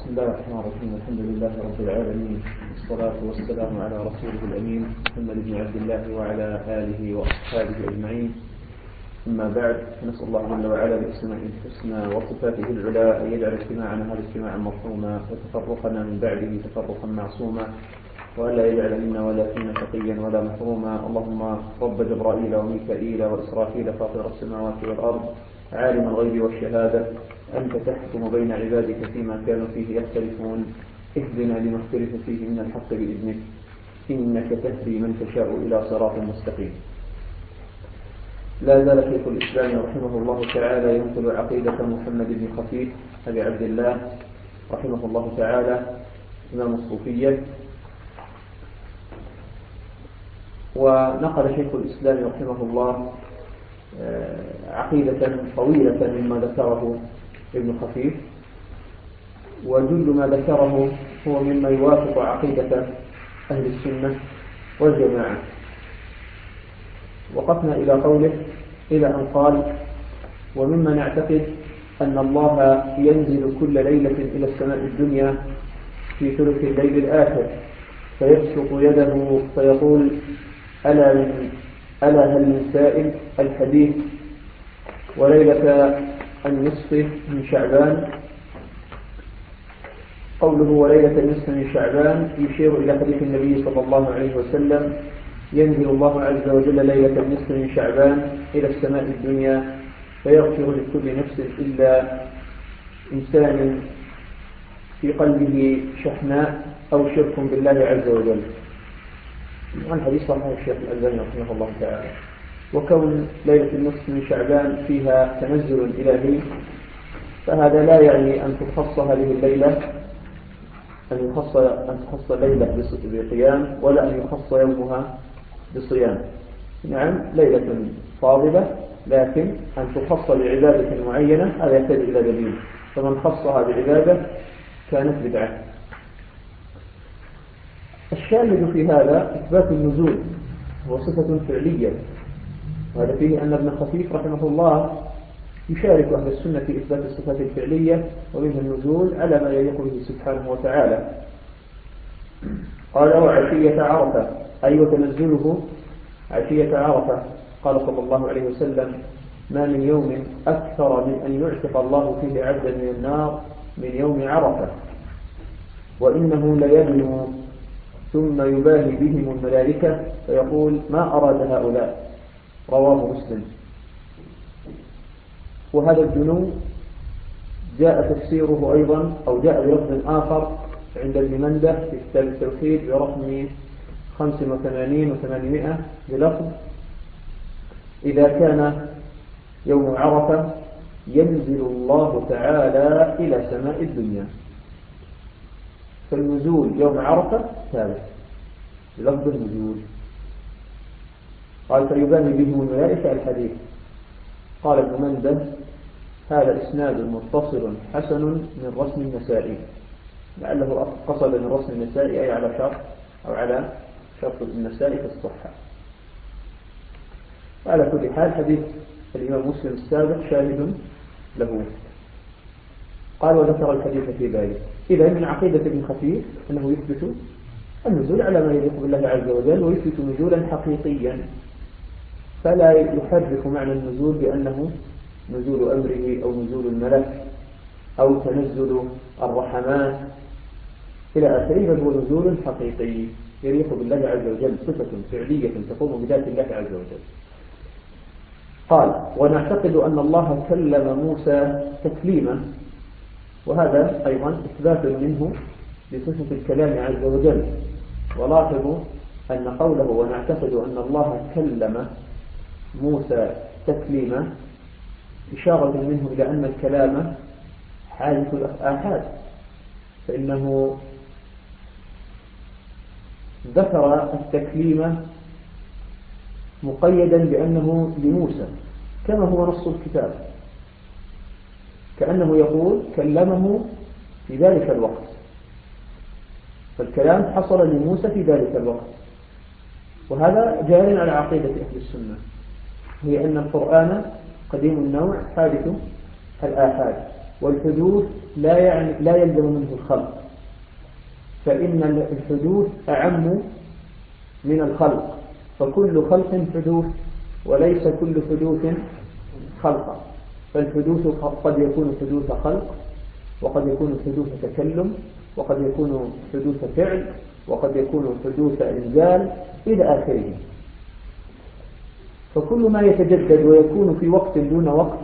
بسم الله الرحمن الرحيم. الحمد لله رب العالمين، والصلاة والسلام على رسوله الأمين محمد بن عبد الله وعلى آله وأصحابه أجمعين. أما بعد، فنسأل الله جل وعلا بأسمائه الحسنى وصفاته العلى أن يجعل اجتماعنا هذا اجتماعا مرحوما وتفرقنا من بعده تفرقا معصوما، وألا يجعل منا ولا فينا شقيا ولا محروما. اللهم رب جبرائيل وميكائيل وإسرافيل فاطر السماوات والأرض عالم الغيب والشهادة، أنت تحكم بين عبادك فيما كانوا فيه يختلفون، اهدنا لما اختلف فيه من الحق بإذنك، إنك تهدي من تشاء إلى صراط مستقيم. لا زال شيخ الإسلام رحمه الله تعالى ينقل عقيدة محمد بن خفيف أبي عبد الله رحمه الله تعالى إمام الصوفية. ونقل شيخ الإسلام رحمه الله عقيدة طويلة مما ذكره ابن خفيف، وجل ما ذكره هو مما يوافق عقيدة أهل السنة والجماعة. وقفنا إلى قوله إلى أن قال: ومما نعتقد أن الله ينزل كل ليلة إلى السماء الدنيا في ثلث الليل الآخر فيبسط يده فيقول: ألا هل من سائل؟ الحديث. وليلة النصف من شعبان، قوله وليلة النصف من شعبان يشير إلى حديث النبي صلى الله عليه وسلم: ينزل الله عز وجل ليلة النصف من شعبان إلى السماء الدنيا فيغفر لكل نفس إلا إنسان في قلبه شحناء أو شرك بالله عز وجل. عن حديث صحيح الشيخ الألباني رحمه الله تعالى. وكون ليلة النصف من شعبان فيها تنزل إلهي، فهذا لا يعني أن تخص هذه الليلة أن تخص الليلة بقيام، ولا أن يخص يومها بصيام. نعم، ليلة فاضلة، لكن أن تخص بعبادة معينة هذا يحتاج إلى دليل، فمن خصها بعبادة كانت بدعة. الشاهد في هذا إثبات النزول هو صفة فعلية، وهذا فيه أن ابن خفيف رحمه الله يشارك أهل السنة في إثبات الصفات الفعلية ومنها النزول على ما يليق به سبحانه وتعالى. قال: وعشية عرفة، أي وتنزله عشية عرفة. قال صلى الله عليه وسلم: ما من يوم أكثر من أن يعتق الله فيه عبدا من النار من يوم عرفة، وإنه ليدنو ثم يباهي بهم الملائكة فيقول: ما أراد هؤلاء؟ رواه مسلم. وهذا الدنو جاء تفسيره أيضا، أو جاء بلفظ آخر عند ابن منده في كتاب التوحيد برقم 85 و800 بلفظ: إذا كان يوم عرفة ينزل الله تعالى إلى سماء الدنيا. فالنزول يوم عرفة ثابت بلفظ النزول. قال: فيباهي بهم الملائكة الحديث. قال ابن منده: هذا إسناد متصل حسن من رسم النسائي، لعله قصد من رسم النسائي أي على شرط أو على شرط النسائي في الصحة. وعلى كل حال حديث الإمام مسلم السابق شاهد له. قال: وذكر الحديث في ذلك. إذا من عقيدة ابن خفيف أنه يثبت النزول على ما يليق بالله عز وجل، ويثبت نزولا حقيقيا، فلا يحرك معنى النزول بأنه نزول أمره أو نزول الملك أو تنزل الرحمات إلى آخره، بل هو نزول حقيقي يليق بالله عز وجل، صفة فعلية تقوم بذات الله عز وجل. قال: ونعتقد أن الله كلم موسى تكليما، وهذا أيضا إثبات منه لصفة الكلام عز وجل. ولاحظوا أن قوله ونعتقد أن الله كلم موسى تكليما إشارة منه إلى أن الكلام حادث الآحاد، فإنه ذكر التكليم مقيدا بأنه لموسى كما هو نص الكتاب، كأنه يقول كلمه في ذلك الوقت، فالكلام حصل لموسى في ذلك الوقت. وهذا جار على عقيدة أهل السنة، هي أن القرآن قديم النوع حادث الآحاد، والحدوث لا يلزم منه الخلق، فإن الحدوث أعم من الخلق، فكل خلق حدوث وليس كل حدوث خلقا. فالحدوث قد يكون حدوث خلق، وقد يكون حدوث تكلم، وقد يكون حدوث فعل، وقد يكون حدوث إنزال إلى آخره. فكل ما يتجدد ويكون في وقت دون وقت،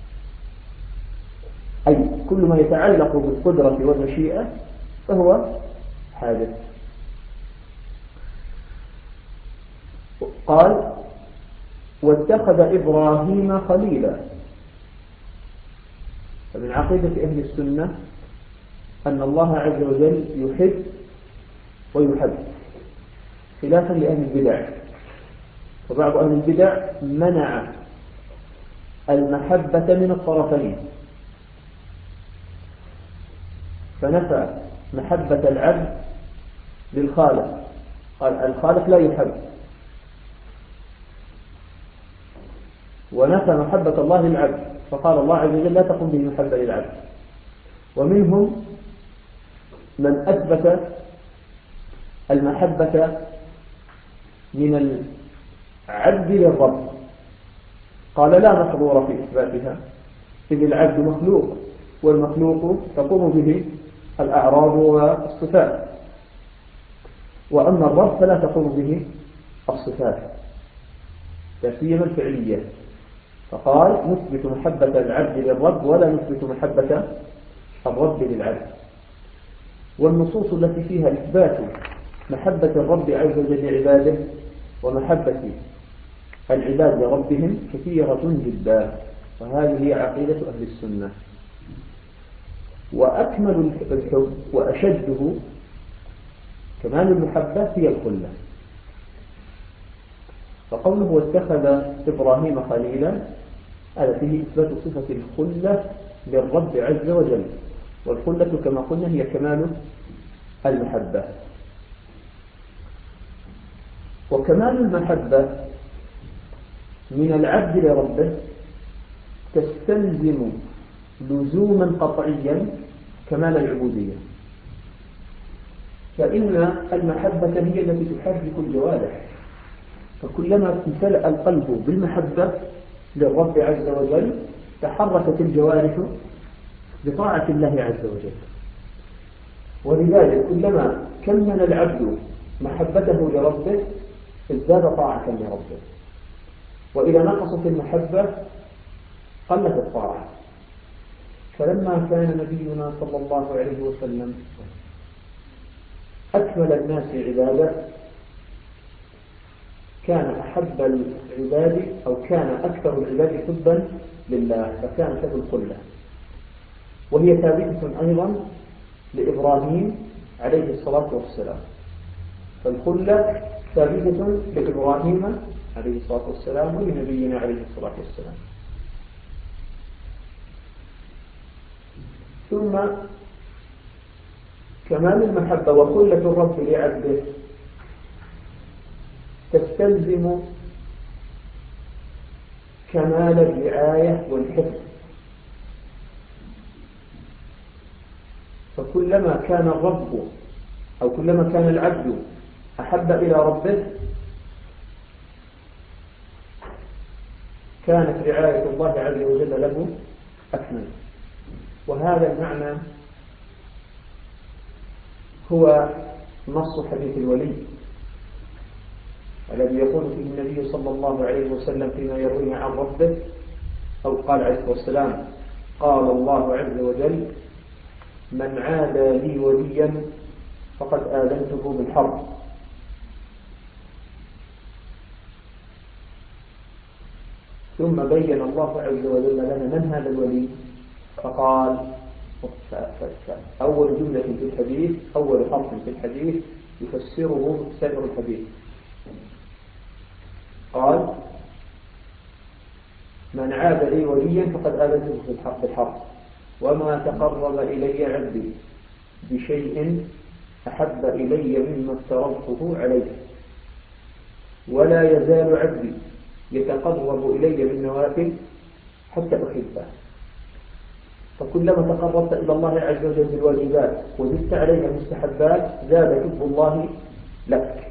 أي كل ما يتعلق بالقدرة والمشيئة فهو حادث. قال: واتخذ إبراهيم خليلا. فمن عقيدة أهل السنة أن الله عز وجل يحب ويحب، خلافا لأهل البدع. وبعض أهل البدع منع المحبة من الطرفين، فنفى محبة العبد للخالق، قال الخالق لا يحب، ونفى محبة الله للعبد، فقال الله عز وجل لا تقوم به محبة للعبد. ومنهم من أثبت المحبة من العبد للرب، قال لا محظور في إثباتها، إذ العبد مخلوق، والمخلوق تقوم به الأعراض والصفات، وأما الرب فلا تقوم به الصفات لا سيما الفعلية. فقال نثبت محبة العبد للرب ولا نثبت محبة الرب للعبد. والنصوص التي فيها إثبات محبة الرب عز وجل لعباده ومحبة العباد لربهم كثيرة جدا، وهذه هي عقيدة أهل السنة. وأكمل الحب وأشده كمال المحبة هي الخلة. فقوله واتخذ إبراهيم خليلا هذا فيه إثبات صفة الخلة للرب عز وجل، والخلة كما قلنا هي كمال المحبة. وكمال المحبة من العبد لربه تستلزم لزوما قطعيا كمال العبودية، فإن المحبة هي التي تحرك الجوارح، فكلما امتلأ القلب بالمحبة للرب عز وجل تحركت الجوارح بطاعة الله عز وجل. ولذلك كلما كمل العبد محبته لربه ازداد طاعة لربه، وإذا نقصت المحبة قلت الطاعة. فلما كان نبينا صلى الله عليه وسلم أكمل الناس عبادة كان أحب العباد أو كان أكثر العباد حبا لله، فكانت له الخلة، وهي ثابتة أيضا لإبراهيم عليه الصلاة والسلام. فالخلة ثابتة لإبراهيم عليه الصلاة والسلام ولنبينا عليه الصلاة والسلام. ثم كمال المحبة وخلة الرب لعبده تستلزم كمال الرعاية والحفظ، فكلما كان الرب أو كلما كان العبد أحب إلى ربه كانت رعاية الله عز وجل له أكمل. وهذا المعنى هو نص حديث الولي الذي يقول فيه النبي صلى الله عليه وسلم فيما يرويه عن ربه، أو قال عليه الصلاة والسلام قال الله عز وجل من عادى لي وليا فقد آذنته بالحرب. ثم بين الله عز وجل لنا من هذا الولي، فقال أول جملة في الحديث أول حرف في الحديث يفسره سائر الحديث، قال من عاد لي وليا فقد آذنته بالحرب، وما تقرب إلي عبدي بشيء أحب إلي مما افترضته عليه، ولا يزال عبدي يتقرب إلي بالنوافل حتى أحبه. فكلما تقربت إلى الله عز وجل بالواجبات وزدت عليها المستحبات زاد حب الله لك.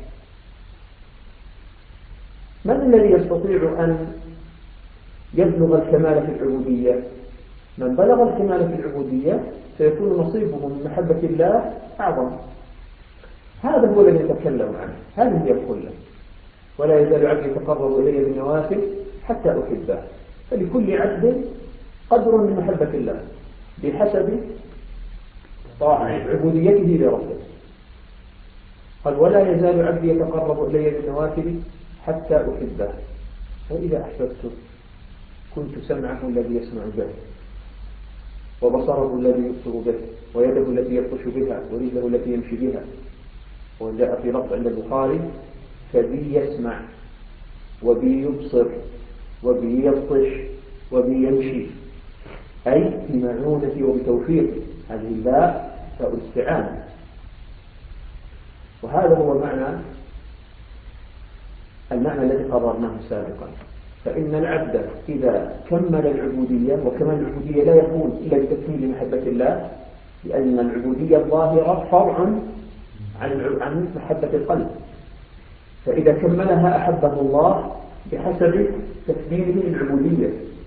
من الذي يستطيع أن يبلغ الكمال في العبودية؟ من بلغ الكمال في العبودية سيكون نصيبه من محبة الله أعظم. هذا هو الذي نتكلم عنه، هذه هي الخلة. ولا يزال عبدي يتقرب إلي بالنوافل حتى أحبه. فلكل عبد قدر من محبة الله بحسب عبوديته لربه. قال ولا يزال عبدي يتقرب إلي بالنوافل حتى أحبه. فإذا أحببته كنت سمعه الذي يسمع به، وبصره الذي يبصر به، ويده التي يبطش بها، ورجله التي يمشي بها. وجاء في لفظ عند البخاري فبي يسمع وبي يبصر وبي يبطش وبي يمشي، أي بمعونتي وبتوفيقي. هذه الباء فاء الاستعانة. وهذا هو المعنى الذي قررناه سابقا. فإن العبد إذا كمل العبودية، وكمال العبودية لا يكون إلا بتكميل محبة الله، لأن العبودية الظاهرة فرع عن محبة القلب. فإذا كملها أحبه الله بحسب تكميله للعبودية.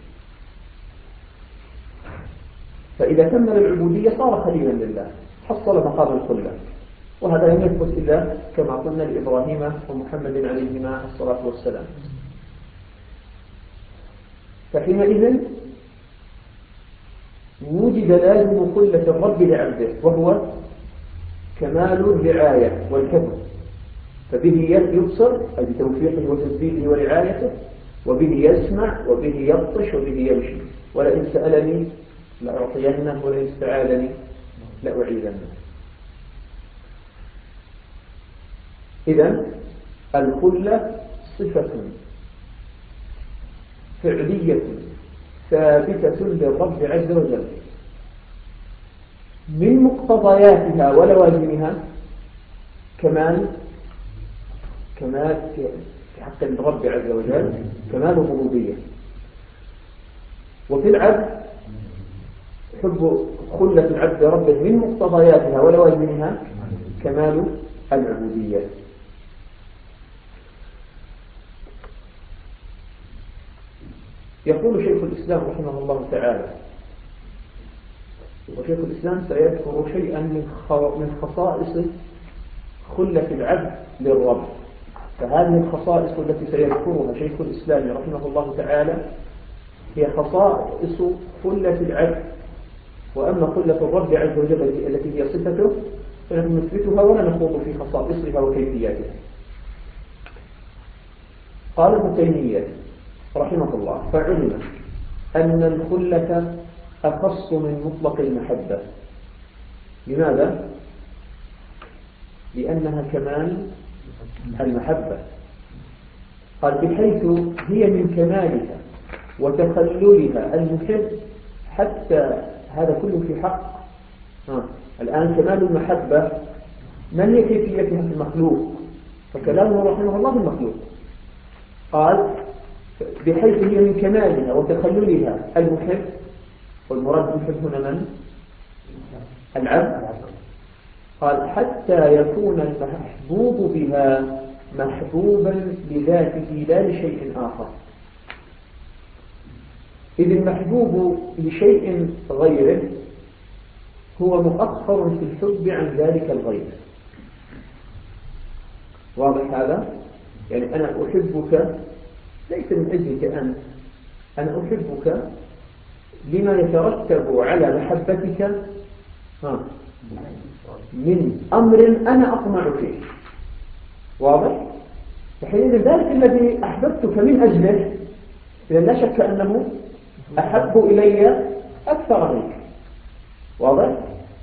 فإذا كمل العبودية صار خليلا لله، حصل مقام الخلة. وهذا لم يثبت إلا كما قلنا لإبراهيم ومحمد عليهما الصلاة والسلام. فحينئذ وجد لازم خلة الرب لعبده، وهو كمال الرعاية والحفظ. فبه يبصر أي بتوفيقه وتسديده ورعايته، وبه يسمع وبه يبطش وبه يمشي. ولئن سألني لأعطينه ولئن استعاذني لأعيذنه. إذن الخلة صفة فعلية ثابتة للرب عز وجل، من مقتضياتها ولوازمها كمال في حق الرب عز وجل كمال الربوبية. وفي العبد حب خلة العبد ربه من مقتضياتها ولوازمها كمال العبودية. يقول شيخ الإسلام رحمه الله تعالى، وشيخ الإسلام سيذكر شيئا من خصائص خلة العبد للرب. فهذه الخصائص التي سيذكرها شيخ الإسلام رحمه الله تعالى هي خصائص خلة العبد. وأما خلة الرب عز وجل التي هي صفته فنحن نثبتها ولا نخوض في خصائصها وكيفياتها. قال ابن تيمية رحمه الله: فعلم أن الخلة أخص من مطلق المحبة. لماذا؟ لأنها كمال المحبة. قال بحيث هي من كمالها وتخللها المحب، حتى هذا كله في حق الآن كمال المحبة من هي كيفيتها في المخلوق؟ فكلامه رحمه الله المخلوق. قال بحيث هي من كمالها وتخللها المحب، والمراد بالمحب هنا من؟ العبد. قال حتى يكون المحبوب بها محبوبا لذاته لا لشيء آخر. إذ المحبوب لشيء غيره هو مؤخر في الحب عن ذلك الغير. واضح هذا؟ يعني أنا أحبك ليس من أجلك أنت، أنا أحبك لما يترتب على محبتك من أمر أنا أطمع فيه. واضح؟ فحينئذ ذلك الذي أحببتك من أجله إذا لا شك أنه أحب إلي أكثر منك. واضح؟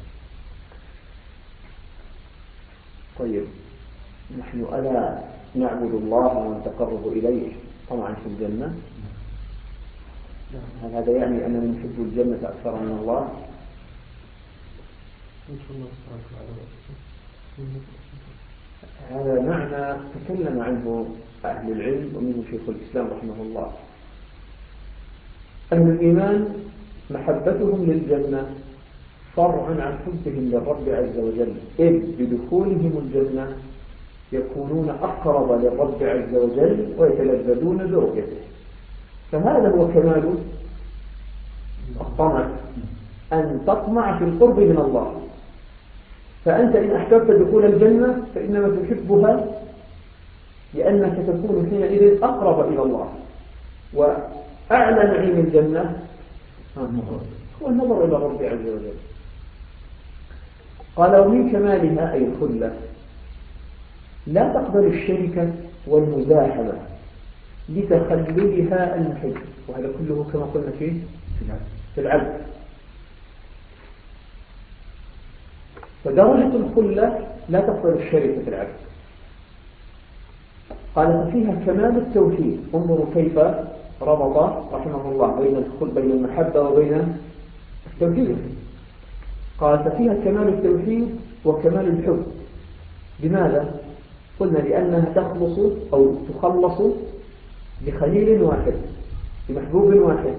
طيب نحن ألا نعبد الله ونتقرب إليه طمعا في الجنة؟ هل هذا يعني أننا نحب الجنة أكثر من الله؟ هذا معنى تكلم عنه أهل العلم ومنه شيخ الإسلام رحمه الله. أهل الإيمان محبتهم للجنة فرع عن حبهم للرب عز وجل، إذ بدخولهم الجنة يكونون أقرب للرب عز وجل ويتلذذون برؤيته. فهذا هو كمال الطمع، أن تطمع في القرب من الله. فأنت إن أحببت دخول الجنة فإنما تحبها لأنك تكون حينئذ أقرب إلى الله. وأعلى نعيم الجنة هو النظر إلى الرب عز وجل. قال ومن كمالها أي الخلة لا تقبل الشركة والمزاحمة لتخللها المحب، وهذا كله كما قلنا فيه في العبد. فدرجة الخلة لا تقبل الشركة في العبد. قال فيها كمال التوحيد. انظروا كيف ربط رحمه الله بين المحبة وبين التوحيد. قال فيها كمال التوحيد وكمال الحب. لماذا؟ قلنا لأنها تخلص أو تخلص بخليل واحد، بمحبوب واحد.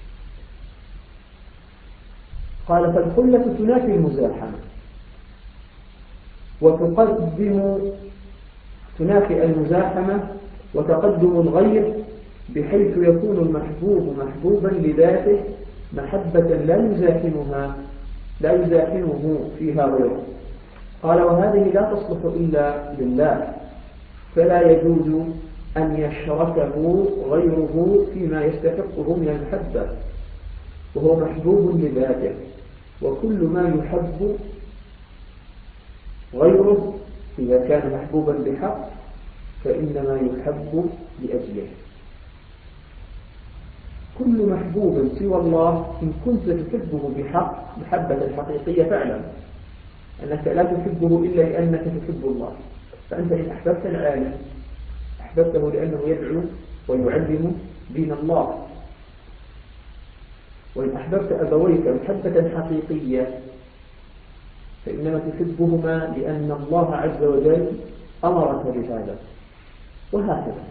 قال فالخلة تنافي المزاحمة تنافي المزاحمة وتقدم الغير، بحيث يكون المحبوب محبوبا لذاته محبة لا يزاحمه فيها غيره. قال وهذه لا تصلح إلا لله، فلا يجوز أن يشركه غيره فيما يستحقه من المحبة، وهو محبوب لذاته. وكل ما يحب غيره إذا كان محبوبا بحق فإنما يحب لأجله. كل محبوب سوى الله إن كنت تحبه بحق محبة حقيقية فاعلم أنك لا تحبه إلا لأنك تحب الله. فأنت إن أحببت العالم أحببته لأنه يدعو ويعلم دين الله، وإن أحببت أبويك محبة حقيقية فإنما تحبهما لأن الله عز وجل أمرك بهذا، وهكذا.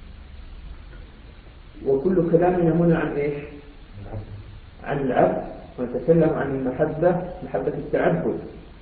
وكل كلامنا هنا عن إيش؟ عن العبد، ونتكلم عن المحبة، محبة التعبد.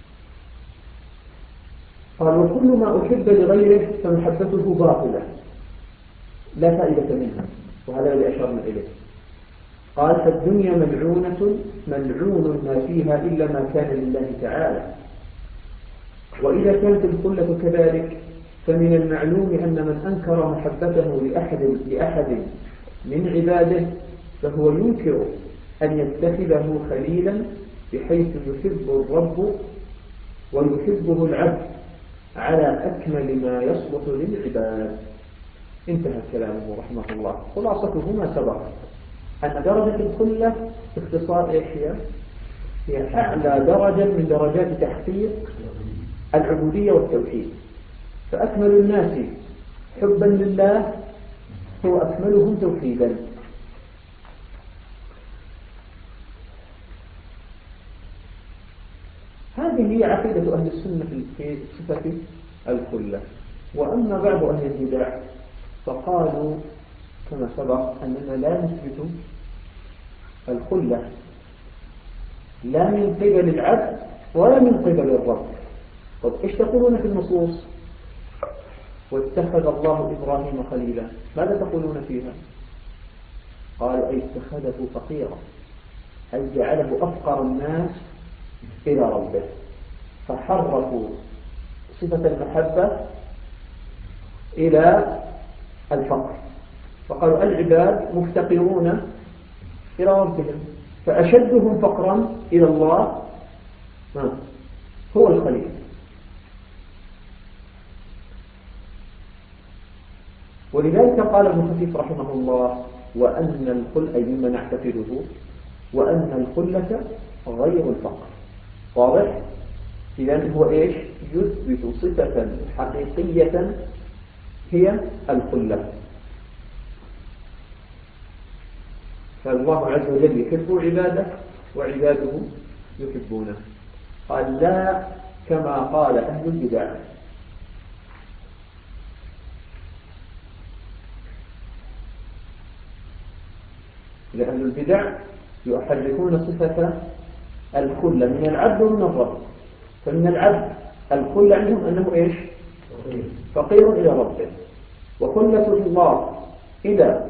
قال وكل ما أحب لغيره فمحبته باطلة لا فائدة منها، وهذا الذي أشرنا إليه. قال فالدنيا ملعون ما فيها إلا ما كان لله تعالى. وإذا كانت الخلة كذلك فمن المعلوم أن من أنكر محبته لأحد من عباده فهو ينكر أن يتخذه خليلا، بحيث يحب الرب ويحبه العبد على أكمل ما يصلح للعباد. انتهى كلامه رحمه الله. خلاصته ما سبق أن درجة الخلة باختصار إيش هي أعلى درجة من درجات تحقيق العبودية والتوحيد. فأكمل الناس حبا لله هو أكملهم توحيدا. هذه هي عقيدة أهل السنة في صفة الخلة. وأما بعض أهل البدع فقالوا كما سبق أننا لا نثبت الخلة لا من قبل العبد ولا من قبل الرب. طب إيش تقولون في النصوص؟ واتخذ الله إبراهيم خليلا، ماذا تقولون فيها؟ قالوا أي اتخذه فقيرا، أي جعله أفقر الناس إلى ربه، فحرفوا صفة المحبة إلى الفقر، فقالوا العباد مفتقرون إلى ربهم، فأشدهم فقرا إلى الله هو الخليل. ولذلك قال ابن خفيف رحمه الله وأن الخلة أي مما نعتقده وأن الخلة غير الفقر. واضح؟ إذن هو إيش؟ يثبت صفة حقيقية هي الخلة. فالله عز وجل يحب عباده وعباده يحبونه. قال لا كما قال أهل البدع. لأهل البدع يحرفون صفة الخلة من العبد ومن الرب. فمن العبد الخلة عندهم أنه إيش؟ فقير إلى ربه. وخلة الله إلى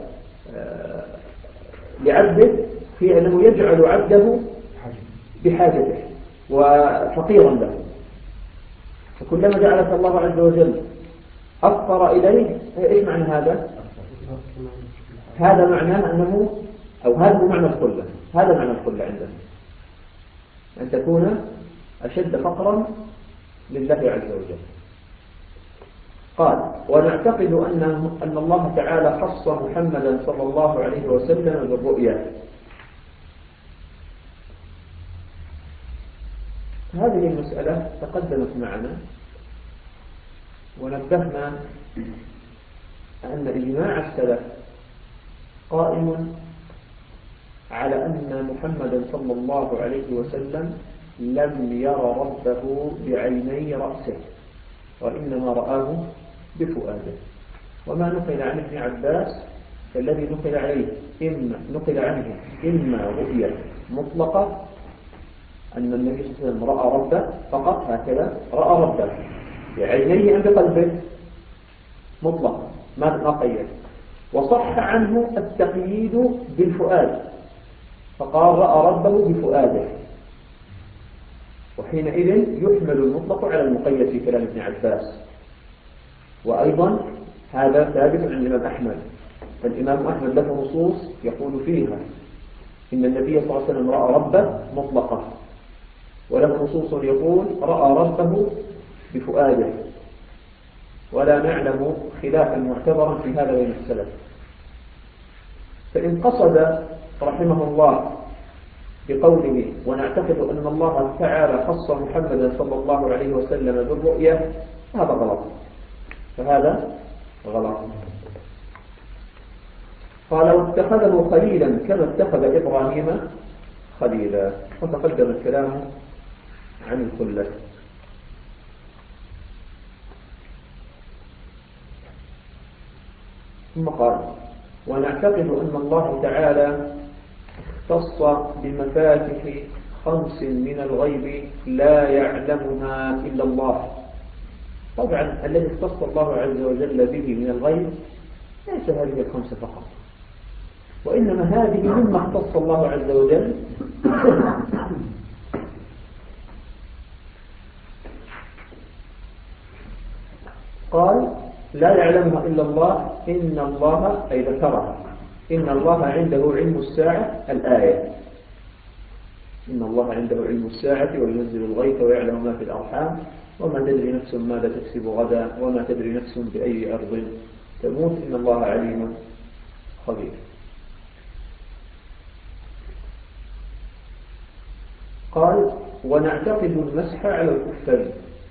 لعبده في أنه يجعل عبده بحاجته وفقيرا له. فكلما جعلك الله عز وجل أفقر إليه، إيش معنى هذا؟ هذا معناه أنه، أو هذا هو معنى الخلة. هذا معنى الخلة عندنا، أن تكون أشد فقرا لله عز وجل. قال: ونعتقد أن الله تعالى خص محمدا صلى الله عليه وسلم بالرؤيا. هذه المسألة تقدمت معنا ونبهنا أن إجماع السلف قائم على أن محمدا صلى الله عليه وسلم لم ير ربه بعيني رأسه، وإنما رآه بفؤاده. وما نقل عن ابن عباس فالذي نقل عنه إما رؤية مطلقة، أن النبي صلى الله عليه وسلم رأى ربه فقط، هكذا رأى ربه بعينيه أم بقلبه مطلق ما قيد. وصح عنه التقييد بالفؤاد، فقال رأى ربه بفؤاده، وحينئذ يحمل المطلق على المقيد في كلام ابن عباس. وأيضا هذا ثابت عن الإمام أحمد. فالإمام أحمد له نصوص يقول فيها إن النبي صلى الله عليه وسلم رأى ربه مطلقة، وله نصوص يقول رأى ربه بفؤاده. ولا نعلم خلافا معتبرا في هذا بين السلف. فإن قصد رحمه الله بقوله ونعتقد أن الله تعالى خص محمدا صلى الله عليه وسلم بالرؤية، هذا غلط. فهذا غلط. قال: واتخذه خليلا كما اتخذ إبراهيم خليلا. وتقدم الكلام عن الخلة. ثم قال: ونعتقد أن الله تعالى اختص بمفاتح 5 من الغيب لا يعلمها إلا الله. طبعا الذي اختص الله عز وجل به من الغيب ليس هذه 5 فقط، وإنما هذه مما اختص الله عز وجل. قال: لا يعلمها إلا الله، إن الله أي ذكرها، إن الله عنده علم الساعة، الآية، إن الله عنده علم الساعة وينزل الغيث ويعلم ما في الأرحام وما تدري نفس ماذا تكسب غدا وما تدري نفس بأي أرض تموت إن الله عليم خبير. قال: ونعتقد المسح على الكفين.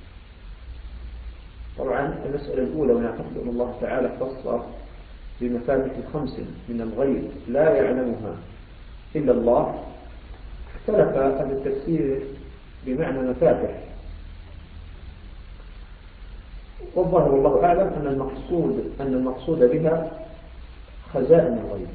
طبعا المسألة الأولى ونعتقد أن الله تعالى اختص بمفاتح 5 من الغيب لا يعلمها إلا الله. اختلف أهل التفسير بمعنى مفاتح، والظاهر والله أعلم أن المقصود بها خزائن الغيب.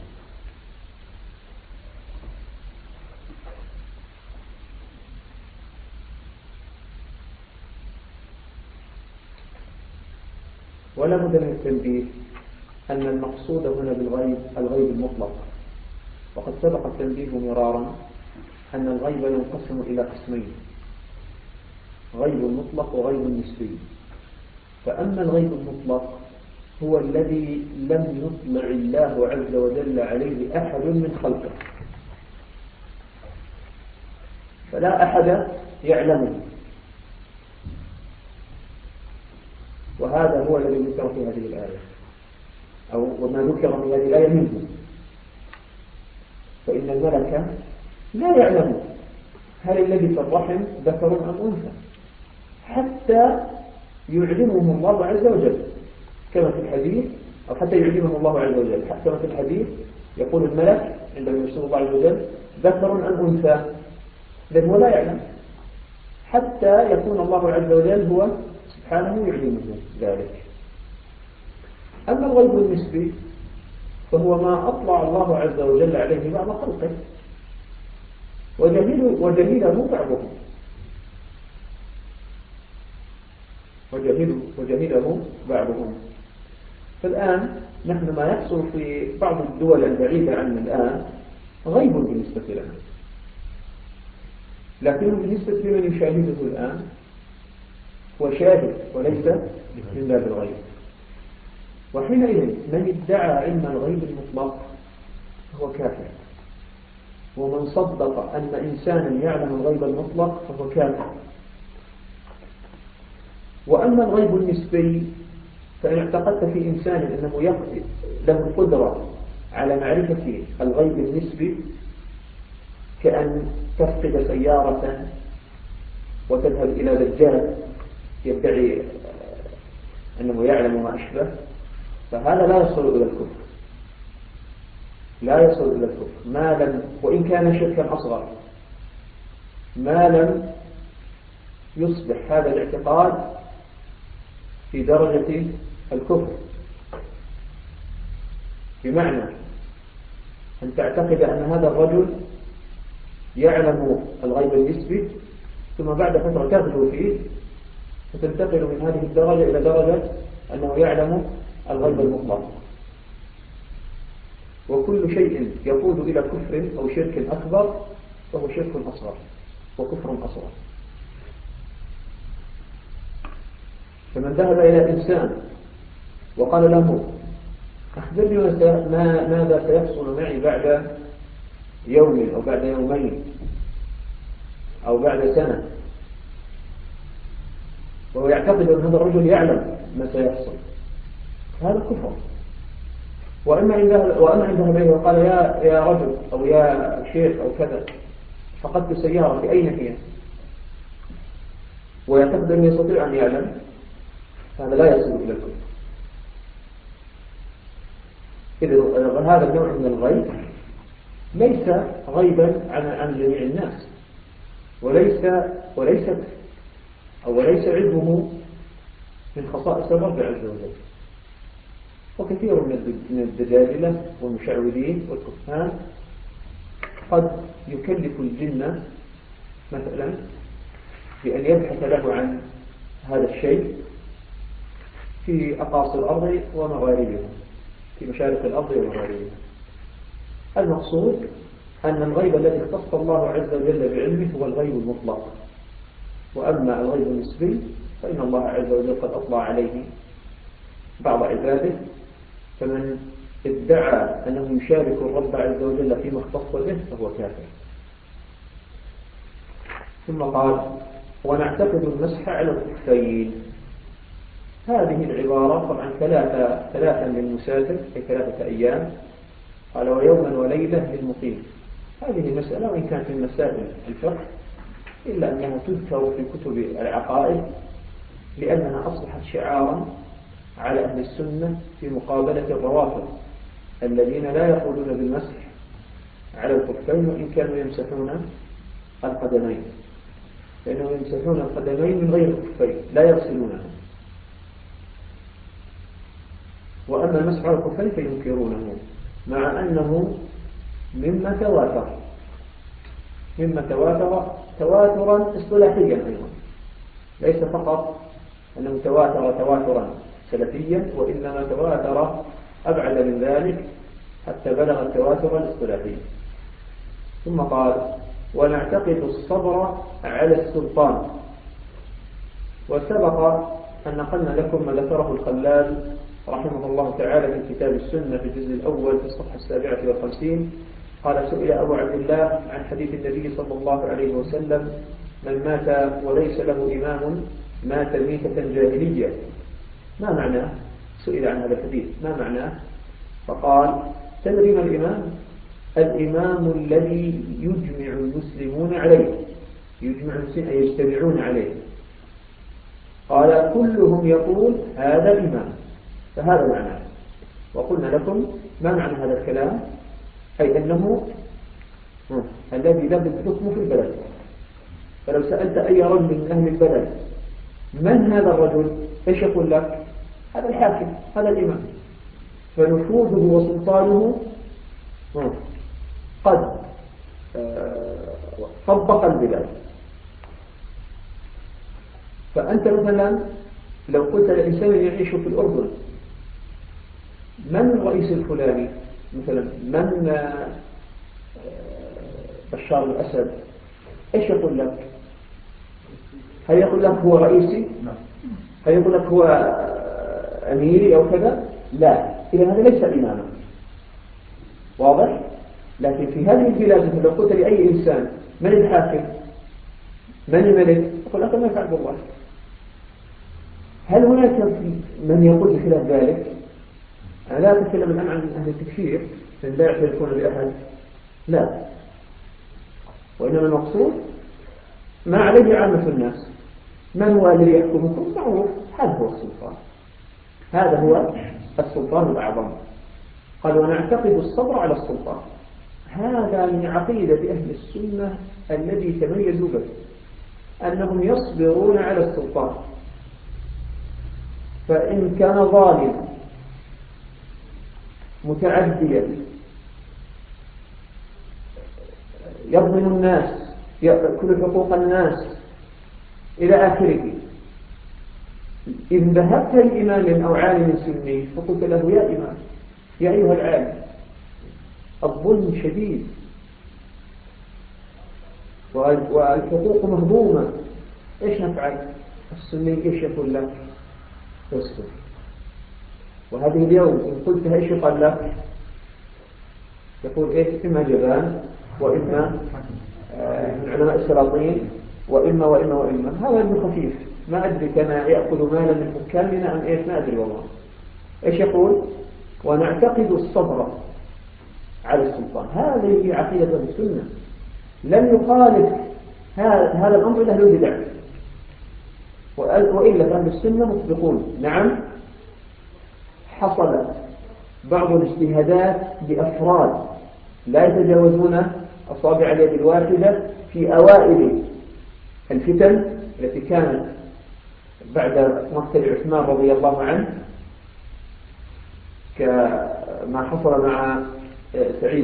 ولا بد من التنبيه أن المقصود هنا بالغيب الغيب المطلق، وقد سبق التنبيه مرارا أن الغيب ينقسم إلى قسمين: غيب مطلق وغيب نسبي. فأما الغيب المطلق هو الذي لم يطلع الله عز وجل عليه أحد من خلقه، فلا أحد يعلمه، وهذا هو الذي ذكر في هذه الآية، أو وما ذكر في هذه الآية منه. فإن الملك لا يعلم هل الذي في الرحم ذكر أم أنثى حتى يعلمه الله عز وجل، كما في الحديث، أو حتى يعلمه الله عز وجل كما في الحديث يقول الملك عندما يرسل الله عز وجل ذكر أم أنثى، لأنه هو لا يعلم حتى يكون الله عز وجل هو سبحانه يعلمه ذلك. أما الغيب النسبي فهو ما أطلع الله عز وجل عليه بعض خلقه، وجهله بعضهم، وجهله بعضهم. فالآن نحن ما يحصل في بعض الدول البعيدة عنا الآن غيب بالنسبة لنا، لكنه بالنسبة لمن يشاهده الآن هو شاهد وليس من باب الغيب. وحينئذ من ادعى علم الغيب المطلق فهو كافر، ومن صدق أن إنسانا يعلم الغيب المطلق فهو كافر. وأما الغيب النسبي فإن اعتقدت في إنسان أنه له القدرة على معرفة الغيب النسبي، كأن تفقد سيارة وتذهب إلى دجال يدعي أنه يعلم ما أشبه، فهذا لا يصل إلى الكفر، لا يصل إلى الكفر ما لم، وإن كان شركا أصغر، ما لم يصبح هذا الاعتقاد في درجة الكفر. بمعنى أن تعتقد أن هذا الرجل يعلم الغيب النسبي، ثم بعد فترة تغلو فيه وتنتقل من هذه الدرجة إلى درجة أنه يعلم الغيب المطلق. وكل شيء يقود إلى كفر أو شرك أكبر فهو شرك أصغر وكفر أصغر. فمن ذهب إلى إنسان وقال له أخبرني ماذا سيحصل معي بعد يوم أو بعد يومين أو بعد سنة، وهو يعتقد أن هذا الرجل يعلم ما سيحصل، هذا كفر. وأما إن ذهب إليه وقال يا رجل أو يا شيخ أو كذا فقدت سيارتي أين هي، ويعتقد أن يستطيع أن يعلم، هذا لا يصل إلى الكفر. إذا هذا النوع من الغيب ليس غيبا عن جميع الناس، وليس علمه من خصائص الرب عز وجل. وكثير من الدجاجلة والمشعوذين والكهان قد يكلف الجن مثلا بأن يبحث له عن هذا الشيء في أقاصي الأرض ومغاربها، في مشارق الأرض ومغاربها. المقصود أن الغيب الذي اختص الله عز وجل بعلمه هو الغيب المطلق. وأما الغيب النسبي فإن الله عز وجل قد أطلع عليه بعض عباده، فمن ادعى أنه يشارك الرب عز وجل فيما اختص به فهو كافر. ثم قال ونعتقد المسح على الخفين. هذه العبارة طبعا ثلاثا للمسافر أي 3 أيام، قال ويوما وليلة للمقيم. هذه مسألة وإن كانت من مسائل الفقه إلا أنها تذكر في كتب العقائد، لأنها أصبحت شعارا على أهل السنة في مقابلة الروافض الذين لا يقولون بالمسح على الخفين وإن كانوا يمسحون القدمين، لأنهم يمسحون القدمين من غير الخفين لا يغسلونها. وأما المسح على الخفين فينكرونه، مع أنه مما تواتر تواترا اصطلاحيا أيضا، ليس فقط أنه تواتر تواترا سلفيا، وإنما تواتر أبعد من ذلك حتى بلغ التواتر الاصطلاحي. ثم قال ونعتقد الصبر على السلطان. وسبق أن نقلنا لكم ما ذكره الخلال رحمه الله تعالى في كتاب السنة في الجزء الأول في الصفحة 57. قال سئل أبو عبد الله عن حديث النبي صلى الله عليه وسلم من مات وليس له إمام مات ميتة جاهلية، ما معناه؟ سئل عن هذا الحديث ما معناه؟ فقال تدري ما الإمام؟ الإمام الذي يجمع المسلمون عليه، يجمع المسلمين أي يجتمعون عليه. قال كلهم يقول هذا الإمام، فهذا معناه. وقلنا لكم ما معنى هذا الكلام، أي أنه الذي له الحكم في البلد. فلو سألت أي رجل من أهل البلد من هذا الرجل إيش يقول لك؟ هذا الحاكم، هذا الإمام. فنفوذه وسلطانه قد طبق البلاد. فأنت مثلا لو قلت لإنسان يعيش في الأردن من الرئيس الفلاني مثلا، من بشار الأسد، إيش يقول لك؟ هل يقول لك هو رئيسي؟ هل يقول لك هو أميري أو كذا؟ لا، إذا هذا ليس إماما. واضح؟ لكن في هذه البلاد لو قلت لأي إنسان من الحاكم؟ من الملك؟ يقول لك ما يفعل الله. هل هناك من يقول بخلاف ذلك؟ أنا لا أتكلم الآن عن أهل التكفير من لا يعترفون بأحد، لا، وإنما المقصود ما عليه عامة الناس. من هو الذي يحكمكم؟ معروف، هذا هو السلطان، هذا هو السلطان الأعظم. قال ونعتقد الصبر على السلطان. هذا من عقيدة أهل السنة الذي تميزوا به، أنهم يصبرون على السلطان، فإن كان ظالما متعديا يظلم الناس يأكل حقوق الناس إلى آخره، إن ذهبت لإمام أو عالم سني فقلت له يا إمام، يا أيها العالم، الظلم شديد والحقوق مهضومة، إيش نفعل؟ السني إيش يقول لك؟ اصبر. وهذه اليوم إن قلتها إيش يقال لك؟ يقول إيه؟ إما جبان، وإما من علماء السلاطين، وإما هذا ابن خفيف، ما أدري كان يأخذ مالا من حكامنا أم إيش، ما أدري والله. إيش يقول؟ ونعتقد الصبر على السلطان. هذه عقيدة السنة، لم يخالف هذا الأمر إلا أهل البدع، وإلا فأهل السنة مطبقون. نعم، حصل بعض الاجتهادات بأفراد لا يتجاوزون أصابع اليد الواحدة في أوائل الفتن التي كانت بعد مقتل عثمان رضي الله عنه، كما حصل مع سعيد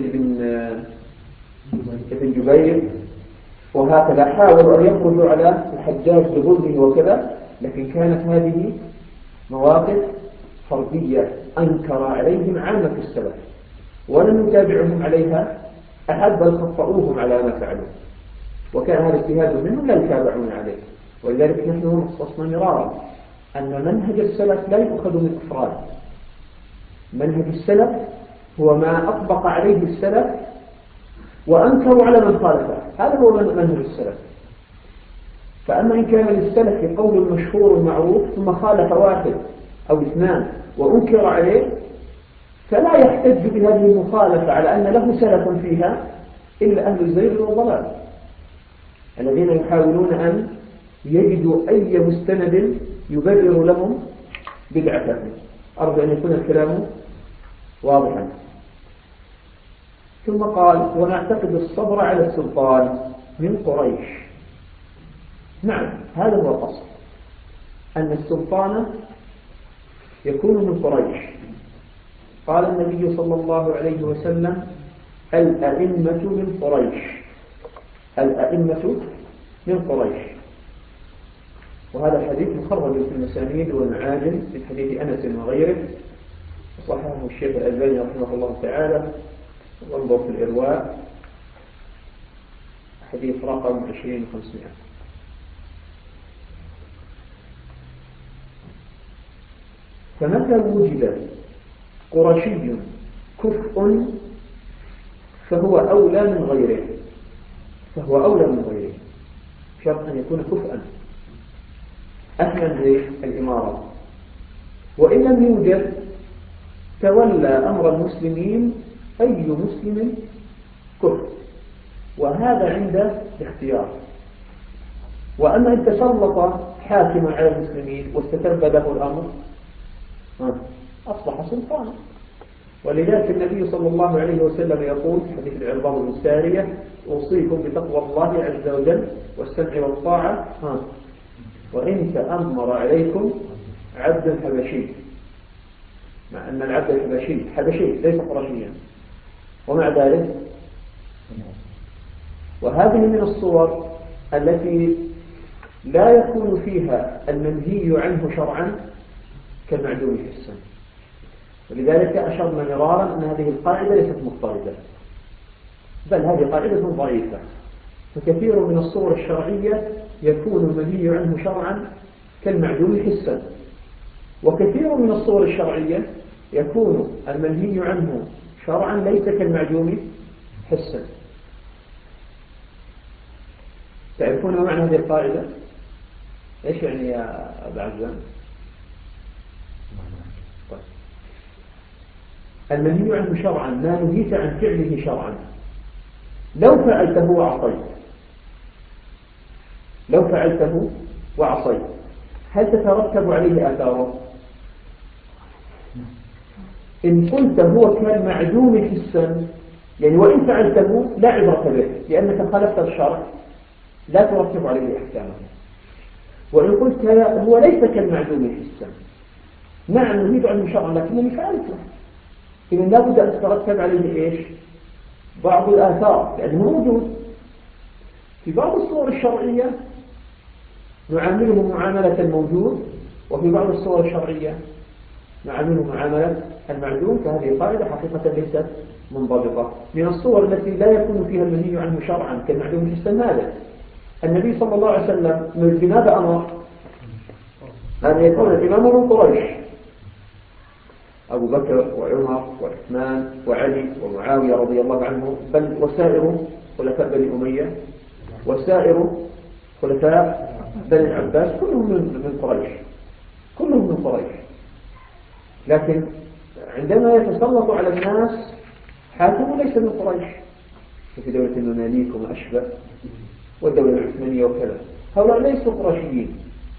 بن جبير، وهكذا حاولوا أن يخرجوا على الحجاج بظلمه وكذا، لكن كانت هذه مواقف فردية أنكر عليهم عامة السلف ولم يتابعهم عليها أحد، بل خطأوهم على ما فعلوا، وكان هذا اجتهاد منهم لا يتابعون عليه. ولذلك نحن نصصنا مرارا أن منهج السلف لا يؤخذ من أفراد، منهج السلف هو ما أطبق عليه السلف وأنكروا على من خالفه، هذا هو منهج السلف. فأما إن كان للسلف قول مشهور معروف ثم خالف واحد أو اثنان وأنكر عليه، فلا يحتج بهذه المخالفة على أن له سلف فيها إلا أهل الزيغ والضلال الذين يحاولون أن يجدوا أي مستند يبرر لهم بدعتهم. أرجو أن يكون الكلام واضحا. ثم قال ونعتقد الصبر على السلطان من قريش. نعم، هذا هو الأصل، أن السلطان يكون من قريش. قال النبي صلى الله عليه وسلم الأئمة من قريش، الأئمة من قريش. وهذا الحديث مخرج في المسانيد والمعاجم من حديث أنس وغيره، وصححه الشيخ الألباني رحمه الله تعالى، وانظر في الإرواء حديث رقم 20500. فمتى وجد قرشي كفء فهو أولى من غيره، فهو أولى من غيره، شرط أن يكون كفءا أهلا للإمارة. وإن لم يوجد تولى أمر المسلمين أي مسلم كفء، وهذا عند الاختيار. وأما إن تسلط حاكما على المسلمين واستتب له الأمر أصبح سلطانا. ولذلك النبي صلى الله عليه وسلم يقول في حديث العرباض بن سارية أوصيكم بتقوى الله عز وجل والسمع والطاعة وإن تأمر عليكم عبد حبشي، مع أن العبد الحبشي حبشي ليس قرشيا، ومع ذلك وهذه من الصور التي لا يكون فيها المنهي عنه شرعا كالمعدوم حسا. ولذلك أشرنا مرارا أن هذه القاعدة ليست مضطردة، بل هذه قاعدة ضعيفة. فكثير من الصور الشرعية يكون المنهي عنه شرعا كالمعدوم حسا، وكثير من الصور الشرعية يكون المنهي عنه شرعا ليس كالمعدوم حسا. تعرفون ما معنى هذه القاعدة؟ إيش يعني يا أبا عزام؟ طيب. المنهي عنه شرعا ما نهيت عن فعله شرعا، لو فعلته وعصيت، لو فعلته وعصيت هل تترتب عليه آثاره؟ إن قلت هو كالمعدوم حسا، يعني وإن فعلته لا عبرة به لأنك خالفت الشرع، لا ترتب عليه أحكامه. وإن قلت هو ليس كالمعدوم حسا، نعم نهيت عنه شرعا لكنني فعلته، إذا لابد أن تترتب عليه إيش؟ بعض الآثار، لأنه موجود. في بعض الصور الشرعية نعامله معاملة الموجود، وفي بعض الصور الشرعية نعامله معاملة المعدوم. فهذه قاعدة حقيقة ليست منضبطة. من الصور التي لا يكون فيها المنهي عنه شرعا كالمعدوم حسا هذا النبي صلى الله عليه وسلم بماذا أمر؟ أن يكون الإمام من قريش، أبو بكر وعمر وعثمان وعلي ومعاوية رضي الله عنه، بل وسائر خلفاء بني أمية وسائر خلفاء بني العباس كلهم من قريش، كلهم من قريش. لكن عندما يتسلط على الناس حاكم ليس من قريش، في دولة المماليك وما أشبه والدولة العثمانية وكذا، هؤلاء ليسوا قرشيين.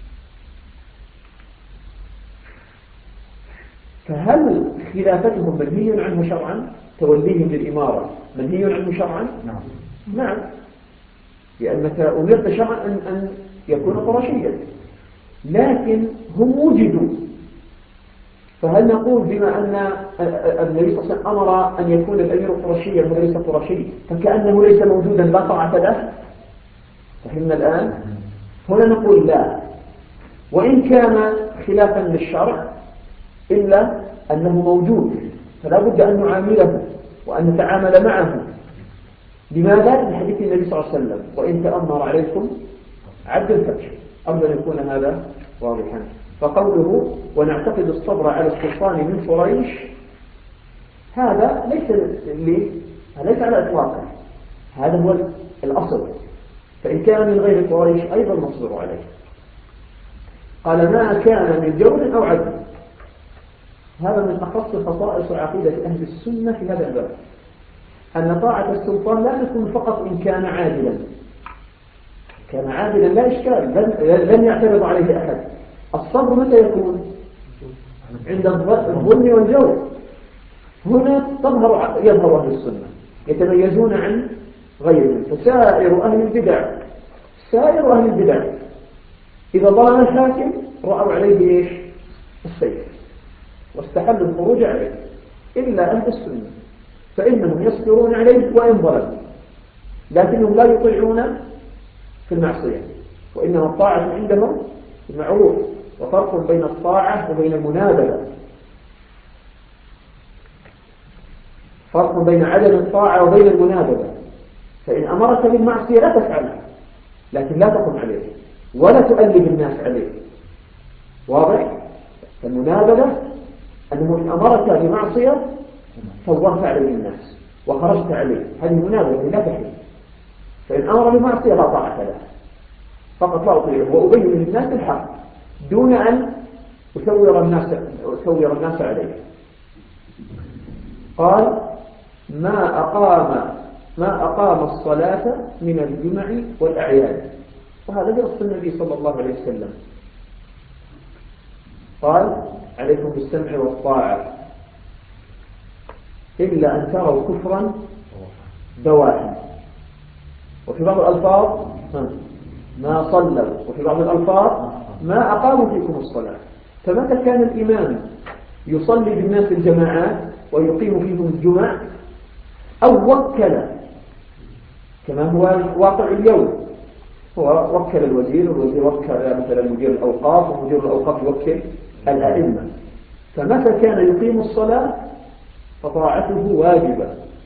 فهل خلافتهم منهي عنه شرعا؟ توليهم للإمارة منهي عنه شرعا؟ نعم، لأنك أمرت شرعا أن يكون قرشيا، لكن هم وجدوا. فهل نقول بما أن النبي صلى الله عليه وسلم أمر أن يكون الأمير قرشيا وليس قرشي فكأنه ليس موجودا لا طاعة له؟ فهمنا الآن؟ هنا نقول لا، وإن كان خلافا للشرع إلا أنه موجود، فلا بد أن نعامله وأن نتعامل معه. لماذا؟ لحديث النبي صلى الله عليه وسلم وإن تأمر عليكم عبد الفتح. أرجو أن يكون هذا واضحا. فقوله ونعتقد الصبر على السلطان من قريش هذا ليس على إطلاقه، هذا هو الأصل. فإن كان من غير قريش أيضا نصبر عليه. قال ما كان من جور أو عدل. هذا من أخص خصائص عقيدة أهل السنة في هذا الباب، أن طاعة السلطان لا تكون فقط إن كان عادلا. كان عادلا لا إشكال، لن يعترض عليه أحد. الصبر متى يكون؟ عند الظلم والجور. هنا يظهر أهل السنة يتميزون عن غيرهم. فسائر أهل البدع، سائر أهل البدع إذا ظلم الحاكم رأوا عليه إيش؟ السيف، واستحلوا الخروج عليه، إلا أهل السنة فإنهم يصبرون عليه وإن ظلم، لكنهم لا يطيعون في المعصية، وإنما الطاعة عندهم المعروف. وفرق بين الطاعة وبين المنابذة، فرق بين عدم الطاعة وبين المنابذة. فإن أمرك بالمعصية لا تفعلها، لكن لا تقم عليه ولا تؤلب الناس عليه. واضح؟ المنابذة أنه إن أمرك بمعصية صورت عليه الناس وخرجت عليه، هذه منابذة لا تحل. فإن أمر بمعصية لا طاعة له، فقط لا أطيعه وأبين للناس الحق دون أن أسور الناس عليه. قال ما أقام الصلاة من الجمع والأعياد، وهذا نص النبي صلى الله عليه وسلم. قال عليكم بالسمع والطاعة إلا أن تروا كفرا بواحا. وفي بعض الألفاظ ما صلوا، وفي بعض الألفاظ ما أقاموا فيكم الصلاة. فمتى كان الإمام يصلي بالناس الجماعات ويقيم فيهم الجمع، أو وكل كما هو الواقع اليوم. هو وكل الوزير، والوزير وكل مثلا مدير الأوقاف، ومدير الأوقاف يوكل الأئمة. فمتى كان يقيم الصلاة فطاعته واجبة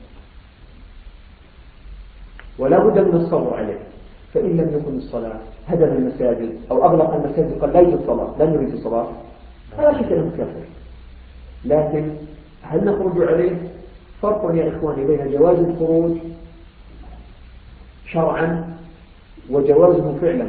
ولا بد من الصبر عليه. فإن لم يكن الصلاة هدم المساجد أو أغلق المساجد قال لا يوجد صلاة، لا نريد الصلاة، فلا شك أنه كافر. لكن هل نخرج عليه؟ فرق يا إخواني بين جواز الخروج شرعا وجوازه فعلا.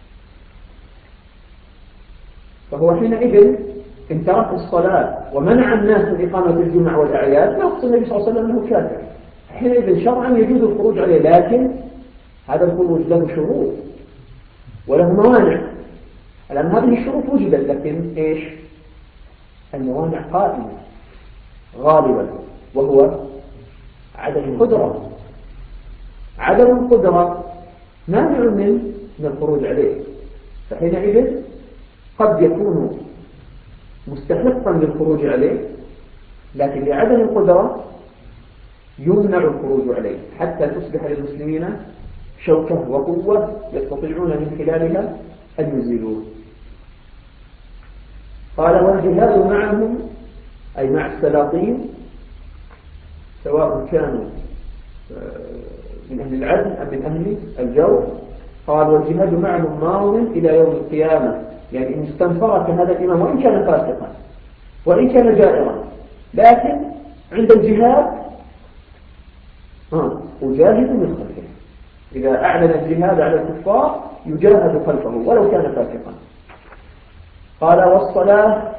فهو حينئذ إن ترك الصلاة ومنع الناس من إقامة الجمع والأعياد لا يقصد النبي صلى الله عليه وسلم أنه كافر. حينئذ شرعا يجوز الخروج عليه، لكن هذا الخروج له شروط وله موانع. الآن هذه الشروط وجدت، لكن إيش؟ الموانع قائمة غالبا، وهو عدم القدرة. عدم القدرة مانع من الخروج عليه. فحينئذ قد يكون مستحقا للخروج عليه، لكن لعدم القدرة يمنع الخروج عليه حتى تصبح للمسلمين شوكة وقوة يستطيعون من خلالها أن يزيلوه. قال والجهاد معهم أي مع السلاطين سواء كانوا من أهل العدل أم من أهل الجور. قال والجهاد معهم ماض إلى يوم القيامة، يعني إن استنفرك هذا الإمام وإن كان فاسقا وإن كان جائرا، لكن عند الجهاد أجاهد من خلفه. إذا أعلن الجهاد على الكفار يجاهد خلفه ولو كان فاسقا. قال والصلاة،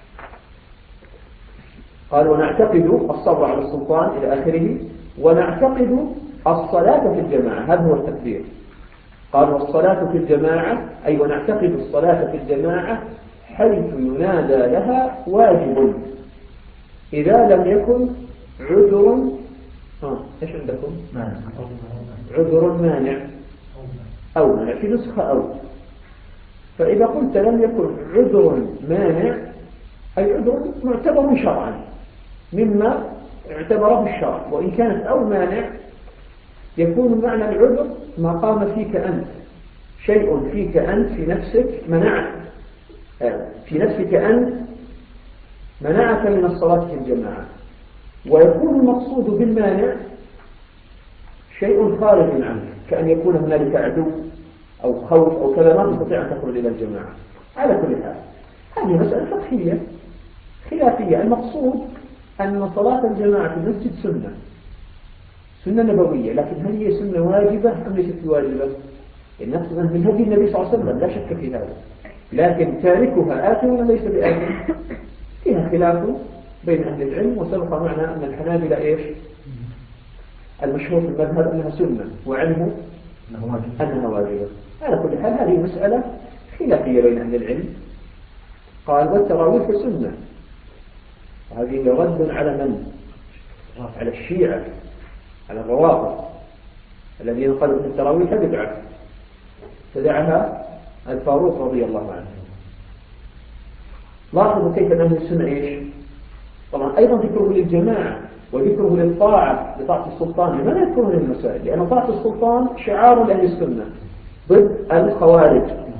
قال ونعتقد الصبر على السلطان إلى آخره، ونعتقد الصلاة في الجماعة، هذا هو التكبير. قال والصلاة في الجماعة أي ونعتقد الصلاة في الجماعة حيث ينادى لها واجب إذا لم يكن عذر إيش عندكم؟ عذر مانع أو منع في نسخة أو. فإذا قلت لم يكن عذر مانع أي عذر معتبر شرعا مما اعتبره الشرع، وإن كانت أو مانع يكون معنى العذر ما قام فيك أنت، شيء فيك أنت في نفسك منعك، في نفسك أنت منعك من الصلاة في الجماعة. ويكون المقصود بالمانع شيء خارج عنك، كأن يكون هنالك عدو أو خوف أو كذا ما تستطيع أن تخرج إلى الجماعة. على كل حال هذه مسألة فقهية خلافية. المقصود أن صلاة الجماعة في المسجد سنة نبوية، لكن هل هي سنة واجبة أم ليست واجبة؟ النفس من هدي النبي صلى الله عليه وسلم لا شك في هذا، لكن تاركها آثم ولا ليس بآثم فيها خلاف بين أهل العلم. وسبق معنا أن الحنابلة إيش المشهور في المذهب أنها سنة وعنه أنها واجبة. على كل حال هذه مسألة خلافية بين أهل العلم. قال والتراويح سنة، وهذه رد على من؟ على الشيعة، على الروافض الذين قالوا أن التراويح بدعة فدعها الفاروق رضي الله عنه. لاحظوا كيف أن أهل السنة إيش؟ طبعا أيضا ذكره للجماعة وذكره للطاعة لطاعة السلطان. لماذا يذكره للمسائل؟ لأن طاعة السلطان شعار لأهل السنة ضد الخوارج.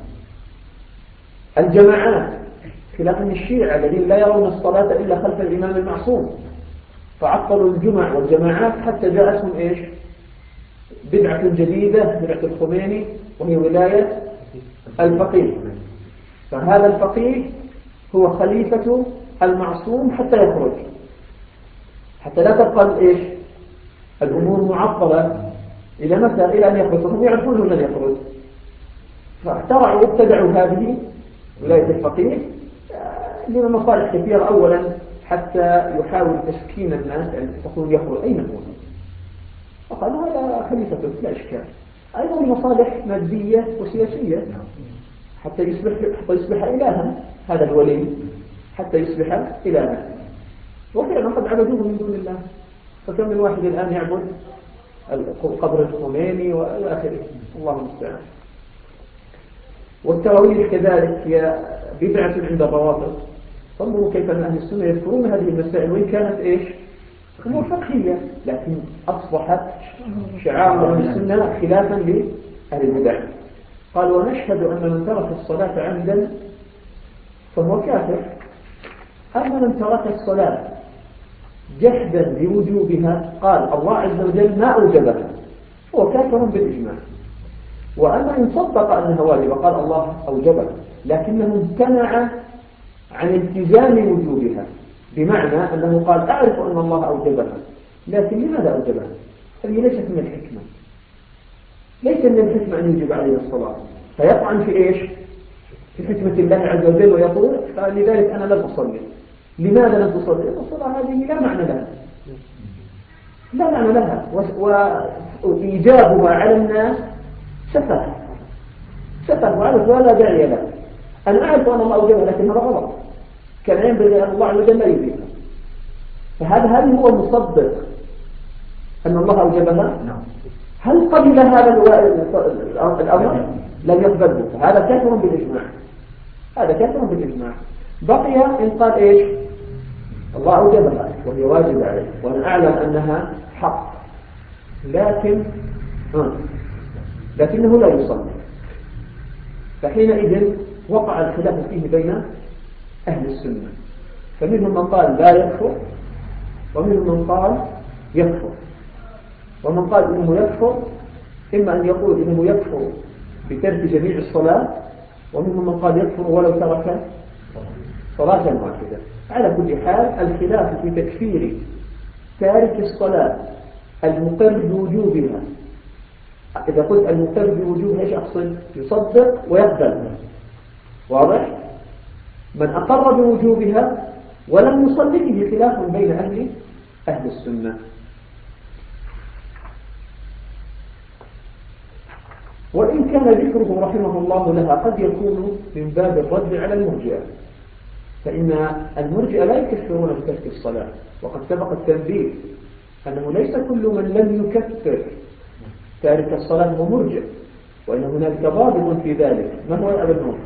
الجماعات خلاف الشيعة الذين لا يرون الصلاة إلا خلف الإمام المعصوم، فعطلوا الجمع والجماعات حتى جاءتهم إيش؟ بدعة جديدة، بدعة الخميني، وهي ولاية الفقيه. فهذا الفقيه هو خليفة المعصوم حتى يخرج، حتى لا تبقى إيش؟ الأمور معطلة إلى متى؟ إلى أن يخرج، فهم يعرفون من يخرج. فاخترعوا وابتدعوا هذه ولاية الفقيه لما مصالح كثيرة. أولا حتى يحاول تسكين الناس أن تكون يخرج أين هو، فقال هذا خليفة لا إشكال. أيضا مصالح مادية وسياسية حتى يصبح إلها، هذا الولي حتى يصبح إلها. وفعلا قد عبدوه من دون الله، فكم من واحد الآن يعبد قبر الخميني وإلى آخره، الله المستعان. والتراويح كذلك هي بدعة عند الروافض. انظروا كيف أن أهل السنة يذكرون هذه المسائل وإن كانت إيش أمور فقهية لكن أصبحت شعار من السنة خلافا لأهل البدع. قال ونشهد أن من ترك الصلاة عمدا فهو كافر. أما من ترك الصلاة جحدا لوجوبها قال الله عز وجل ما أوجبها هو كافر بالإجماع. وأما إن صدق أنها واجبة قال الله أوجبها لكنه امتنع عن التزام وجوبها، بمعنى أنه قال أعرف أن الله أوجبها لكن لماذا أوجبها؟ هذه ليست من الحكمة، ليس من الحكمة أن يجب علينا الصلاة، فيطعن في إيش؟ في حكمة الله عز وجل ويقول فلذلك أنا لم أصلي. لماذا لم تصلي؟ الصلاة هذه لا معنى لها، لا معنى لها، وإيجابها على الناس سفه وعرف ولا داعي له. أنا أعرف أن الله أوجبها لكن هذا غلط، كان ينبغي أن الله عز وجل لا يوجبها. هل هو مصدق أن الله أوجبها؟ هل قبل هذا الأمر؟ لم يقبله، فهذا كافر بالإجماع، هذا كافر بالإجماع. بقي إن قال إيش؟ الله أوجبها وهي واجبة عليه وأنا أعلم أنها حق لكنه لا يصلي، فحينئذ وقع الخلاف فيه بين أهل السنة، فمنهم من قال لا يكفر ومنهم من قال يكفر. ومن قال إنه يكفر إما أن يقول إنه يكفر بترك جميع الصلاة، ومنهم من قال يكفر ولو ترك صلاة واحدة. على كل حال الخلاف في تكفير تارك الصلاة المقر بوجوبها. إذا قلت المقر بوجوبها إيش أقصد؟ يصدق ويقبل، واضح؟ من أقر بوجوبها ولم يصلي فيه خلاف بين أهل السنة. وإن كان ذكره رحمه الله لها قد يكون من باب الرد على المرجئة، فإن المرجئة لا يكفرون بترك الصلاة، وقد سبق التنبيه أنه ليس كل من لم يكفر تارك الصلاة هو مرجئ، وإن هناك ضابط في ذلك. ما هو يا أبا النور؟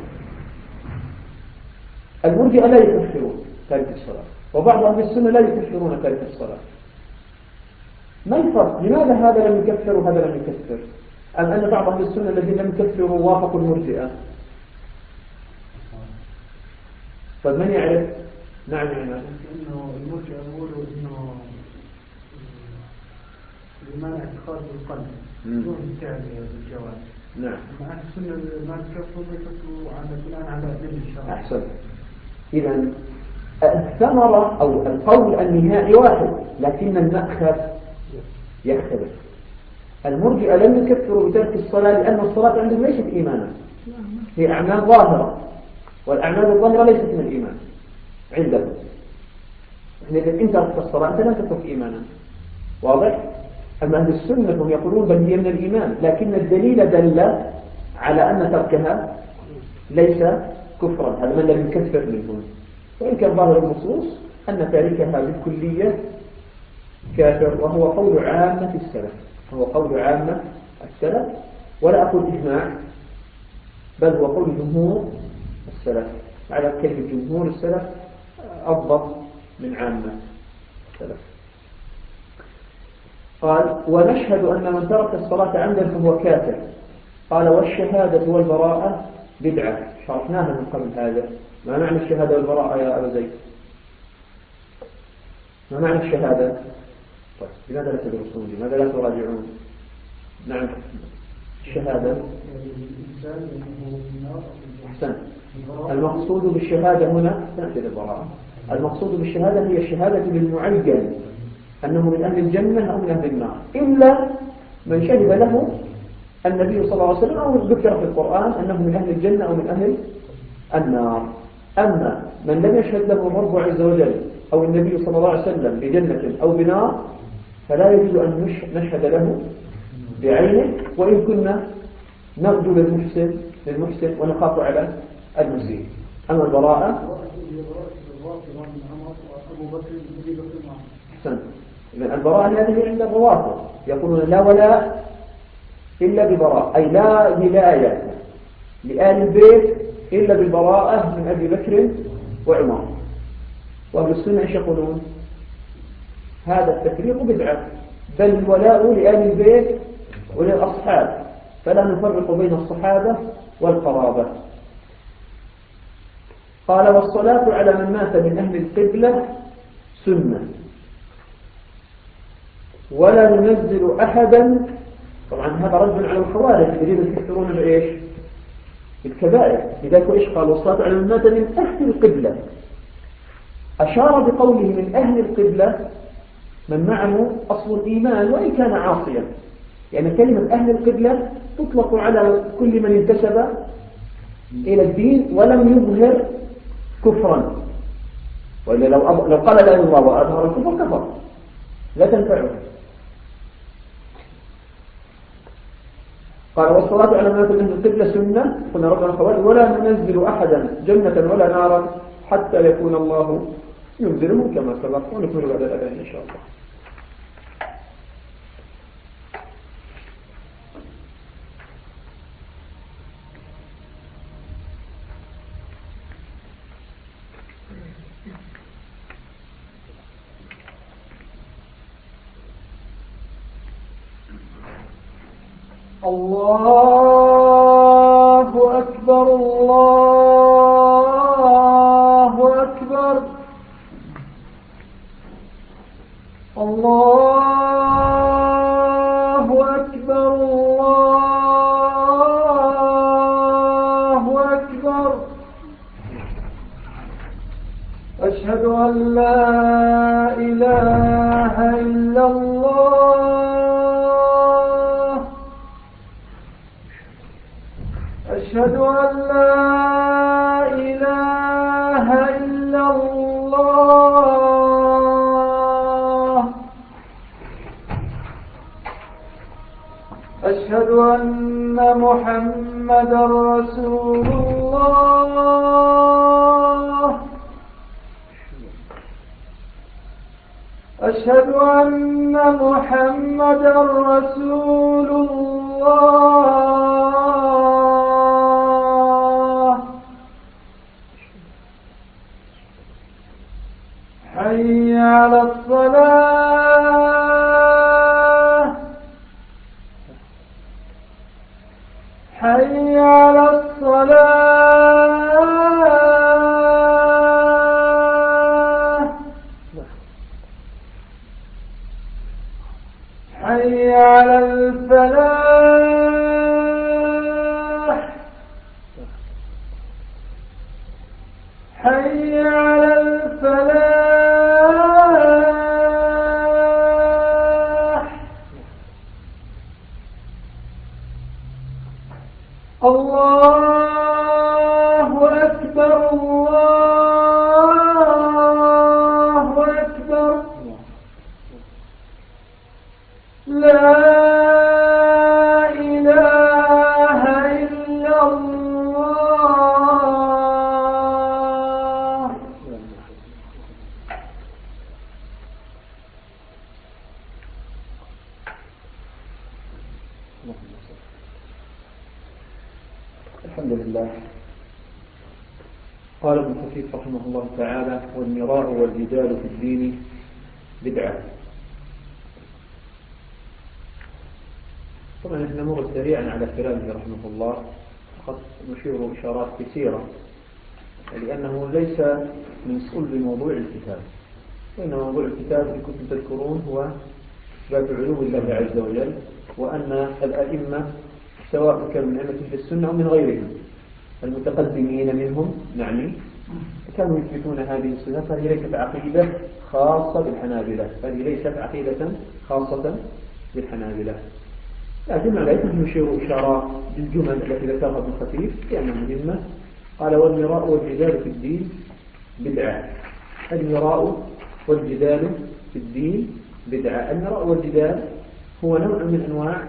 المرجئة لا يكفرون تارك الصلاة، وبعض أهل السنة لا يكفرون تارك الصلاة. ما الفرق؟ لماذا هذا لم يكفر وهذا لم يكفر؟ أم أن بعض أهل السنة الذين لم يكفروا وافقوا المرجئة؟ طيب من يعرف؟ نعم إنه المرجئة يقولوا إنه الإيمان اعتقاد بالقلب دون فعل بالجوارح. نعم. أما أهل السنة ما يكفروا على بناء على دليل الشرع. أحسن. إذا الثمرة أو القول النهائي واحد، لكن المأخذ يختلف. المرجئة لم يكفروا بترك الصلاة لأن الصلاة عندهم ليست إيمانا، هي أعمال ظاهرة، والأعمال الظاهرة ليست من الإيمان عندهم. إذا أنت تركت الصلاة أنت لم تترك إيمانا، واضح؟ أما أهل السنة هم يقولون بل هي من الإيمان، لكن الدليل دل على أن تركها ليس كفرا، هذا من لم يكفر منهم. وإن كان ظاهر النصوص أن تاركها بالكلية كافر، وهو قول عامة السلف، هو قول عامة السلف، ولا أقول إجماع، بل هو قول جمهور السلف. على كلمة جمهور السلف أضبط من عامة السلف. قال ونشهد أن من ترك الصلاة عمدا فهو كافر. قال والشهادة والبراءة بدعة، شرحناها من قبل هذا. ما معنى الشهادة والبراءة يا أبا زيد؟ ما معنى الشهادة؟ طيب لماذا لا تدرسون؟ لماذا لا تراجعون؟ نعم الشهادة. أحسن. المقصود بالشهادة هنا نأتي للبراءة. المقصود بالشهادة هي الشهادة للمعين أنه من أهل الجنة أو من أهل النار، إلا من شهد له النبي صلى الله عليه وسلم أو ذكر في القرآن أنه من أهل الجنة أو من أهل النار. أما من لم يشهد له الرب عز وجل أو النبي صلى الله عليه وسلم بجنة أو بنار فلا يجوز أن نشهد له بعينه، وإن كنا نرجو للمحسن ونخاف على المسيء. أما البراءة أحسن. إذن البراءة هذه عند الروافض يقولون لا ولاء إلا ببراءة، أي لا ولاية لآل البيت إلا بالبراءة من أبي بكر وعمر. وأهل السنة إيش يقولون؟ هذا التفريق بدعة، بل الولاء لآل البيت وللأصحاب، فلا نفرق بين الصحابة والقرابة. قال والصلاة على من مات من أهل القبلة سنة، ولا ننزل أحدا. طبعا هذا رد على الخوارج الذين يكثرون بإيش؟ بالكبائر. لذلك إيش قال والصلاة على من مات من أهل القبلة، أشار بقوله من أهل القبلة من معه أصل الإيمان وإن كان عاصيا، يعني كلمة أهل القبلة تطلق على كل من انتسب إلى الدين ولم يظهر كفرا، وإلا لو قال لا إله إلا الله وأظهر الكفر كفر لا تنفعه. قال والصلاة على من مات من أهل القبلة سنة، قلنا ربنا الخوارج ولا ننزل أحدا جنة ولا نارا حتى يكون الله ينزلهم كما سبق، ونكمل بعد الأذان إن شاء الله. الله أكبر الله أكبر الله أكبر الله أكبر. أشهد أن لا إله إلا الله، أشهد أن لا إله إلا الله، أشهد أن محمدا رسول الله، أشهد أن محمدا رسول الله. حي على الصلاة، حي على الصلاة، حي على الفلاح، حي على الفلاح. الله أكبر الله أكبر. لا إله إلا الله. الحمد لله. قال ابن كثير رحمه الله تعالى والمراء والجدال في الدين بدعة. طبعا نمر سريعا على كلامه رحمه الله، قد نشير إشارات كثيرة لأنه ليس من صلب موضوع الكتاب، وإن موضوع الكتاب إن كنتم تذكرون هو إثبات علو الله عز وجل، وأن الأئمة سواء كانوا من أئمة أهل السنة أو من غيرهم المتقدمين منهم يعني كانوا يثبتون هذه الصفات. فهذه ليست عقيدة خاصة بالحنابلة، هذه ليست عقيدة خاصة بالحنابلة، لكن عليك نشير إشارات بالجمل التي ذكرها ابن خفيف لأنها مهمة. قال والمراء والجدال في الدين بدعة. المراء والجدال في الدين بدعة. المراء والجدال هو نوع من أنواع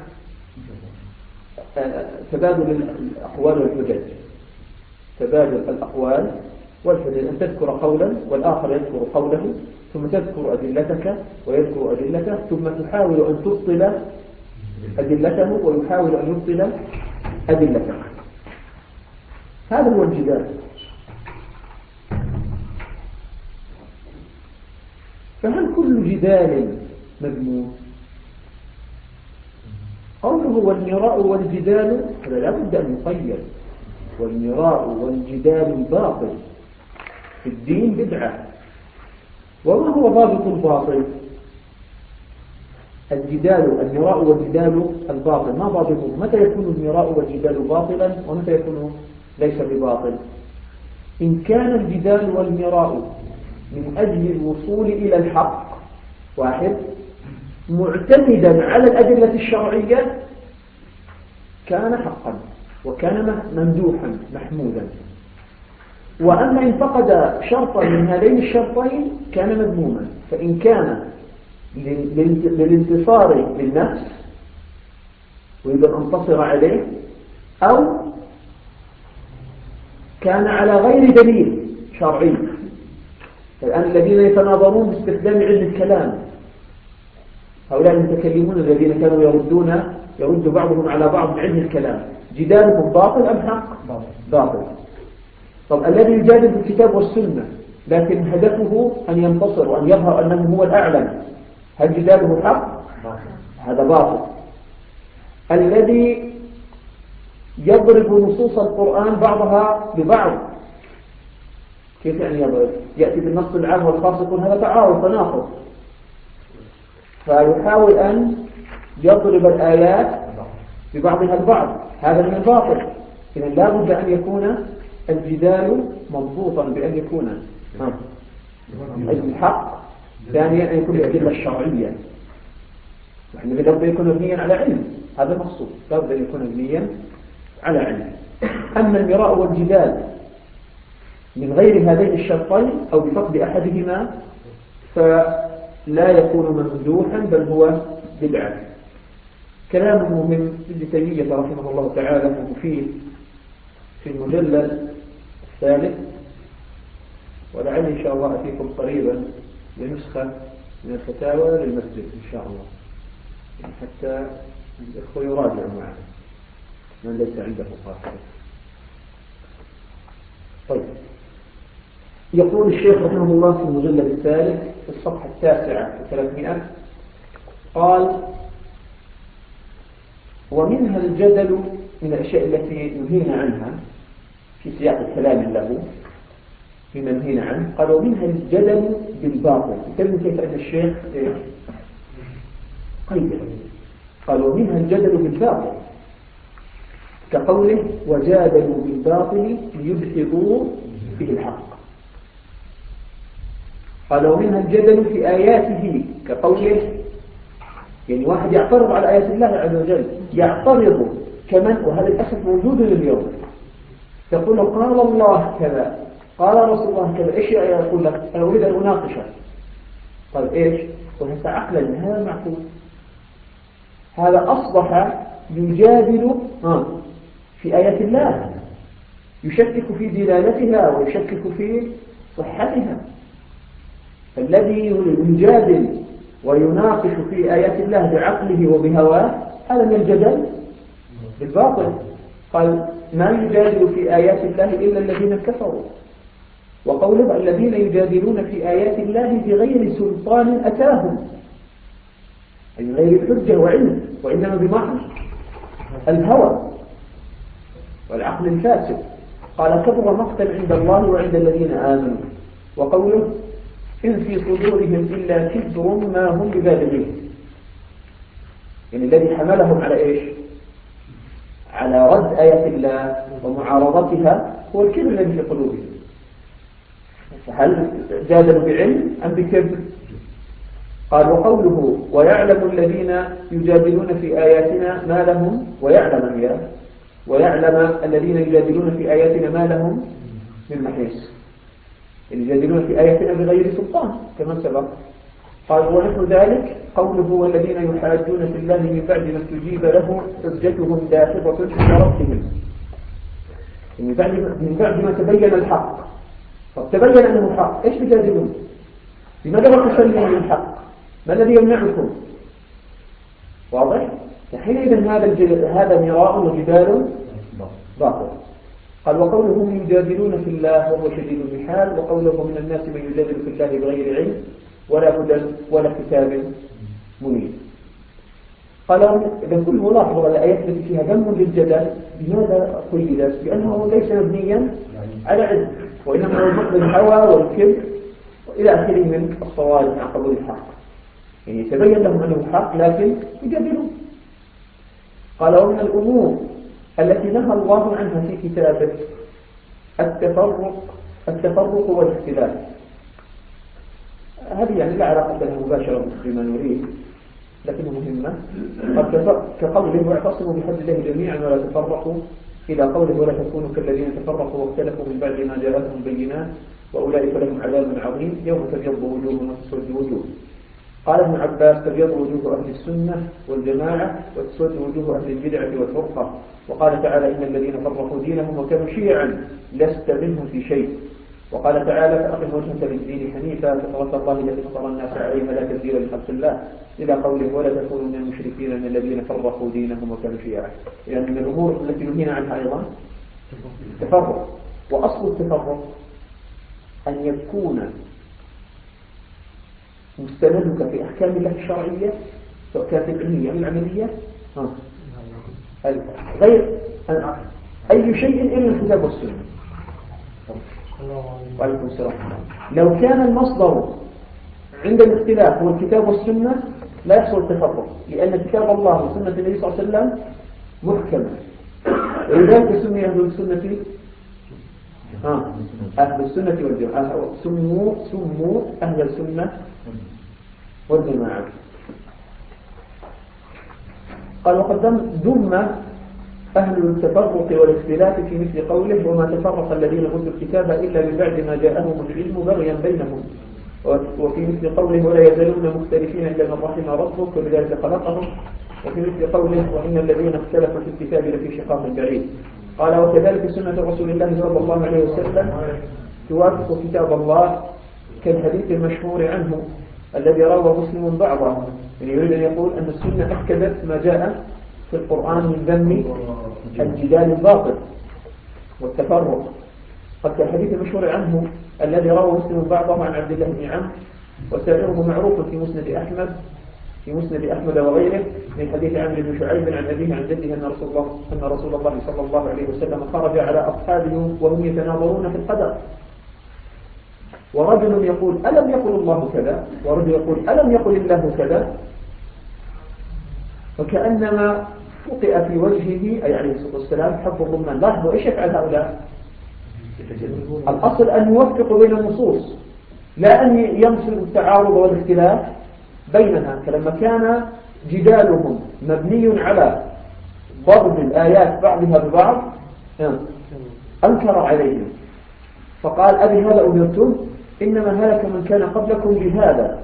تبادل الأقوال والحجج، تبادل الأقوال والحجج، أن تذكر قولا والآخر يذكر قوله ثم تذكر أدلتك ويذكر أدلته ثم تحاول أن تبطل أدلته ويحاول أن يبطل أدلته. هذا هو الجدال. فهل كل جدال مذموم؟ قوله والمراء والجدال هذا لا بد أن يقيد. والمراء والجدال الباطل في الدين بدعة. وما هو ضابط الباطل؟ المراء والجدال الباطل ما ضابطه؟ متى يكون المراء والجدال باطلا ومتى يكون ليس بباطل؟ إن كان الجدال والمراء من أجل الوصول إلى الحق واحد معتمدا على الأدلة الشرعية كان حقا وكان ممدوحا محمودا. وأما إن فقد شرطا من هذين الشرطين كان مذموما. فإن كان للانتصار للنفس ويريد أن انتصر عليه أو كان على غير دليل شرعي. الآن الذين يتناظرون باستخدام علم الكلام هؤلاء المتكلمون الذين كانوا يرد بعضهم على بعض بعلم الكلام جدالهم باطل أم حق؟ باطل. طب الذي يجادل بالكتاب والسنة لكن هدفه أن ينتصر وأن يظهر أنه هو الأعلم هل جداله حق؟ هذا باطل. الذي يضرب نصوص القرآن بعضها ببعض كيف يعني يضرب؟ يأتي بالنص العام والخاص يقول هذا تعارض تناقض فيحاول أن يضرب الآيات ببعضها البعض هذا من الباطل. إذا لا بد أن يكون الجدال مضبوطا بأن يكون الحق. ثانيا أن يكون الأدلة الشرعية نحن لابد أن يكون مبنيا على علم. هذا مقصود لابد أن يكون مبنيا على علم. أما المراء والجدال من غير هذين الشرطين أو بفقد أحدهما فلا يكون ممدوحا بل هو بدعة. كلام مهم ابن تيمية رحمه الله تعالى مفيد في المجلد الثالث ولعل إن شاء الله أتيكم قريبا بنسخة من الفتاوى للمسجد إن شاء الله حتى الإخوة يراجعوا معنا من ليس عنده قاصر. طيب يقول الشيخ رحمه الله في المجلد الثالث في الصفحة 9 قال ومنها الجدل من الأشياء التي نهينا عنها في سياق الكلام له بما نهينا عنه. قال ومنها الجدل بالباطل. يتكلم كيف أن الشيخ قيد قال ومنها الجدل بالباطل كقوله وجادلوا بالباطل ليدحضوا به الحق. قال ومنها الجدل في آياته كقوله يعني واحد يعترض على آيات الله عز وجل يعترض كمن وهذا الأسف موجود اليوم يقول قال الله كذا قال رسول الله كذا إيش يقول لك أنا أريد أن أناقشه. طيب إيش وهذا عقلا هذا معقول. هذا أصبح يجادل في آيات الله يشكك في دلالتها ويشكك في صحتها. فالذي يجادل ويناقش في آيات الله بعقله وبهواه هذا من الجدل بالباطل. قال ما يجادل في آيات الله إلا الذين كفروا. وقوله الذين يجادلون في آيات الله بغير سلطان أتاهم أي غير حجة وعلم وإنما بمحض الهوى والعقل الفاسد. قال كبر مقتا عند الله وعند الذين آمنوا. وقوله إن في صدورهم إلا كبر ما هم ببالغين يعني الذي حملهم على إيش على رد آيات الله ومعارضتها هو الكبر الذي في قلوبهم. فهل جادلوا بعلم أم بكبر؟ قال وقوله ويعلم الذين يجادلون في آياتنا ما لهم ويعلم الذين يجادلون في آياتنا ما لهم من محيص يجادلون في آياتنا بغير سلطان كما سبق. قال ونحو ذلك قوله والذين يحاجون في الله من بعد ما استجيب له حجتهم داحضة عند ربهم من بعد ما تبين الحق. طب تبين أنه الحق إيش تجادلون؟ لماذا لا تسلموا للحق؟ ما الذي يمنعكم؟ واضح؟ حينئذ هذا مراء وجدال باطل. قال وقولهم يجادلون في الله وهو شديد المحال. وقوله من الناس من يجادل في الله بغير علم ولا هدى ولا كتاب منير. قالوا إذا كل ملاحظة الآيات التي فيها ذم للجدل بماذا قيدت؟ لأنه ليس مبنيا على علم، وإنما هو مقبل الهوى والكبر إلى آخره من الصوارف عن قبول الحق، يعني يتبين لهم أنه حق لكن يجادلون. قال ومن الأمور التي نهى الله عنها في كتابه التفرق والاختلاف. هذه يعني لا علاقة لها مباشرة بما نريد لكنها مهمة. كقوله واعتصموا بحبل الله جميعا ولا تفرقوا، إلى قوله ولا تكونوا كالذين تفرقوا واختلفوا من بعد ما جاءتهم بينات وأولئك لهم عذاب عظيم يوم تبيض وجوه وتسود وجوه. قال ابن عباس تبيض وجوه أهل السنة والجماعة وتسود وجوه أهل البدعة والفرقة. وقال تعالى إن الذين فرقوا دينهم وكانوا شيعا لست منهم في شيء. وقال تعالى فأقم وجهك للدين حنيفا فطرة الله التي فطر الناس عليها لا تبديل لخلق الله، إلى قوله ولا تكونوا من المشركين من الذين فرقوا دينهم وكانوا شيعا. يعني من الأمور التي نهينا عنها أيضا التفرق. وأصل التفرق أن يكون مستندك في أحكام الله الشرعية سواء كانت العلمية أو العملية غير أي شيء إلا الكتاب والسنة. وعليكم السلام. لو كان المصدر عند الاختلاف هو الكتاب والسنة لا يحصل التفرق، لأن كتاب الله وسنة النبي صلى الله عليه وسلم محكمة، ولذلك سمي أهل السنة أهل السنة والجماعة، سموا أهل السنة والجماعة. قال وقد ضم أهل التفرق والاختلاف في مثل قوله وما تفرق الذين أوتوا الكتاب إلا من بعد ما جاءهم العلم بغيا بينهم، وفي مثل قوله ولا يزالون مختلفين إلا من رحم ربك وبذلك خلقهم، وفي مثل قوله وإن الذين اختلفوا في الكتاب لفي شقاق بعيد. قال وكذلك سنة رسول الله صلى الله عليه وسلم توافق كتاب الله كالحديث المشهور عنه الذي روى مسلم بعضه، يعني يريد أن يقول أن السنة أكدت ما جاء في القرآن من ذم الجدال الباطل والتفرق. قد كالحديث المشهور عنه الذي روى مسلم بعضه عن عبد الله بن عمرو وسائره معروف في مسند أحمد وغيره من حديث عمرو بن شعيب عن أبيه عن جده أن رسول الله صلى الله عليه وسلم خرج على أصحابه وهم يتناظرون في القدر، ورجل يقول ألم يقل الله كذا، ورجل يقول ألم يقل الله كذا، وكأنما فقئ في وجهه أي عليه الصلاة والسلام حب الرمان. لاحظوا إيش يفعل هؤلاء؟ الأصل أن يوفق بين النصوص لا أن ينصر التعارض والاختلاف بينها. فلما كان جدالهم مبني على ضرب الآيات بعضها ببعض أنكر عليهم فقال أبي هذا أمرتم إنما هلك من كان قبلكم بهذا،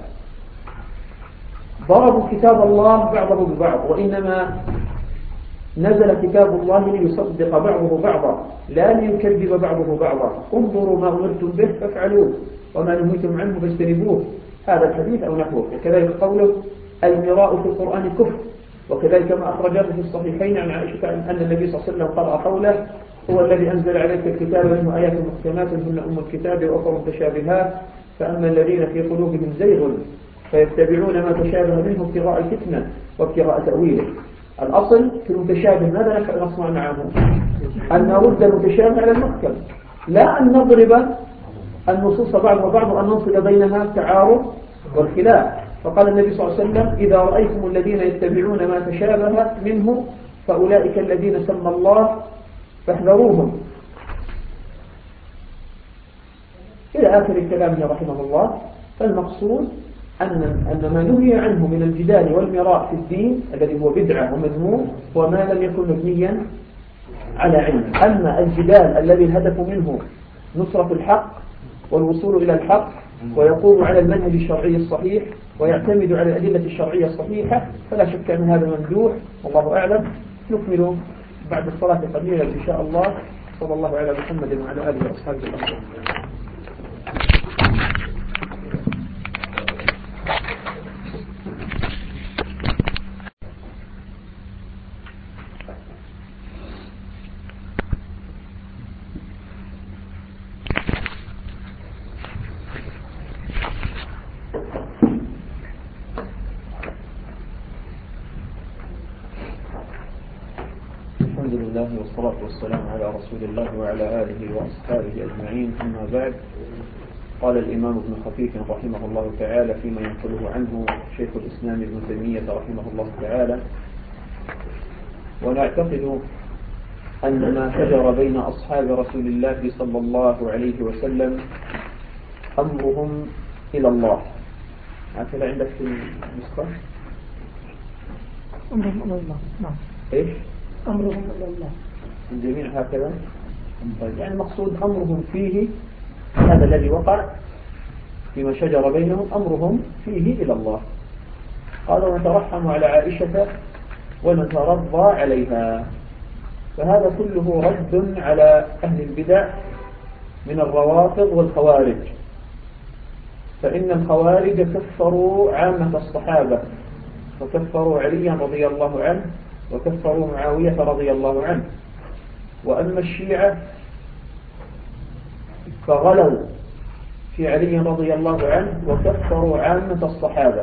ضربوا كتاب الله بعضه ببعض، وإنما نزل كتاب الله ليصدق بعضه بعضا لا ليكذب بعضه بعضا. انظروا ما أمرتم به فافعلوه وما نهيتم عنه فاجتنبوه. هذا الحديث أو نحوه. كذلك قوله المراء في القرآن كفر، وكذلك ما أخرجه في الصحيحين عن عائشة أن النبي صلى الله عليه وسلم قرأ قوله هو الذي أنزل عليك الكتاب منه آيات محكمات هن أم الكتاب وأخر متشابهات فأما الذين في قلوبهم زيغ فيتبعون ما تشابه منه ابتغاء الفتنة وابتغاء تأويله. الأصل في المتشابه ماذا نصنع معه؟ أن نرد المتشابه على المحكم، لا أن نضرب النصوص بعض وبعض وأن ننصب بينها التعارض والخلاف. فقال النبي صلى الله عليه وسلم إذا رأيتم الذين يتبعون ما تشابه منه فأولئك الذين سمى الله فاحذروهم إلى آخر كلامه رحمه الله. فالمقصود أن ما نهي عنه من الجدال والمراء في الدين الذي هو بدعة ومذموم هو ما لم يكن مبنيا على علم. أما الجدال الذي الهدف منه نصرة الحق والوصول إلى الحق ويقوم على المنهج الشرعي الصحيح ويعتمد على الأدلة الشرعية الصحيحة فلا شك أن هذا ممدوح والله أعلم. نكمل بعد الصلاة قليلا إن شاء الله. صلى الله على محمد وعلى آله وأصحابه وسلم. والصلاة والسلام على رسول الله وعلى آله وأصحابه أجمعين. أما بعد، قال الإمام ابن خفيف رحمه الله تعالى فيما ينقله عنه شيخ الإسلام ابن تيمية رحمه الله تعالى: ونعتقد أن ما شجر بين أصحاب رسول الله صلى الله عليه وسلم أمرهم إلى الله. هكذا عندك في النسخة؟ أمرهم إلى الله. نعم. إيش؟ أمرهم إلى الله. الجميع هكذا؟ طيب، يعني المقصود أمرهم فيه، هذا الذي وقع فيما شجر بينهم أمرهم فيه إلى الله. قال: ونترحم على عائشة ونترضى عليها. فهذا كله رد على أهل البدع من الروافض والخوارج، فإن الخوارج كفروا عامة الصحابة، وكفروا عليا رضي الله عنه، وكفروا معاوية رضي الله عنه. وأما الشيعة فغلوا في علي رضي الله عنه وكفروا عامة الصحابة،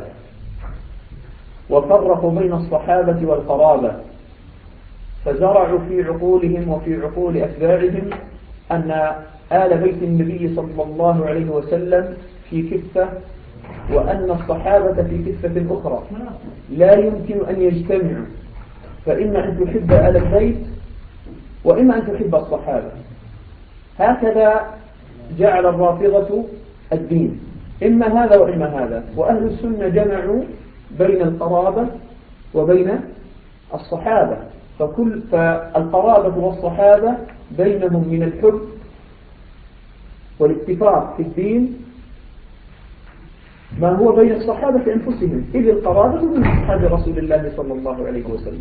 وفرقوا بين الصحابة والقرابة، فزرعوا في عقولهم وفي عقول أتباعهم أن آل بيت النبي صلى الله عليه وسلم في كفة، وأن الصحابة في كفة أخرى لا يمكن أن يجتمعوا، فإما أن تحب آل البيت وإما أن تحب الصحابة. هكذا جعل الرافضة الدين، إما هذا وإما هذا. وأهل السنة جمعوا بين القرابة وبين الصحابة، فالقرابة والصحابة بينهم من الحب والاتفاق في الدين ما هو بين الصحابة أنفسهم، إذ القرابة من أصحاب رسول الله صلى الله عليه وسلم.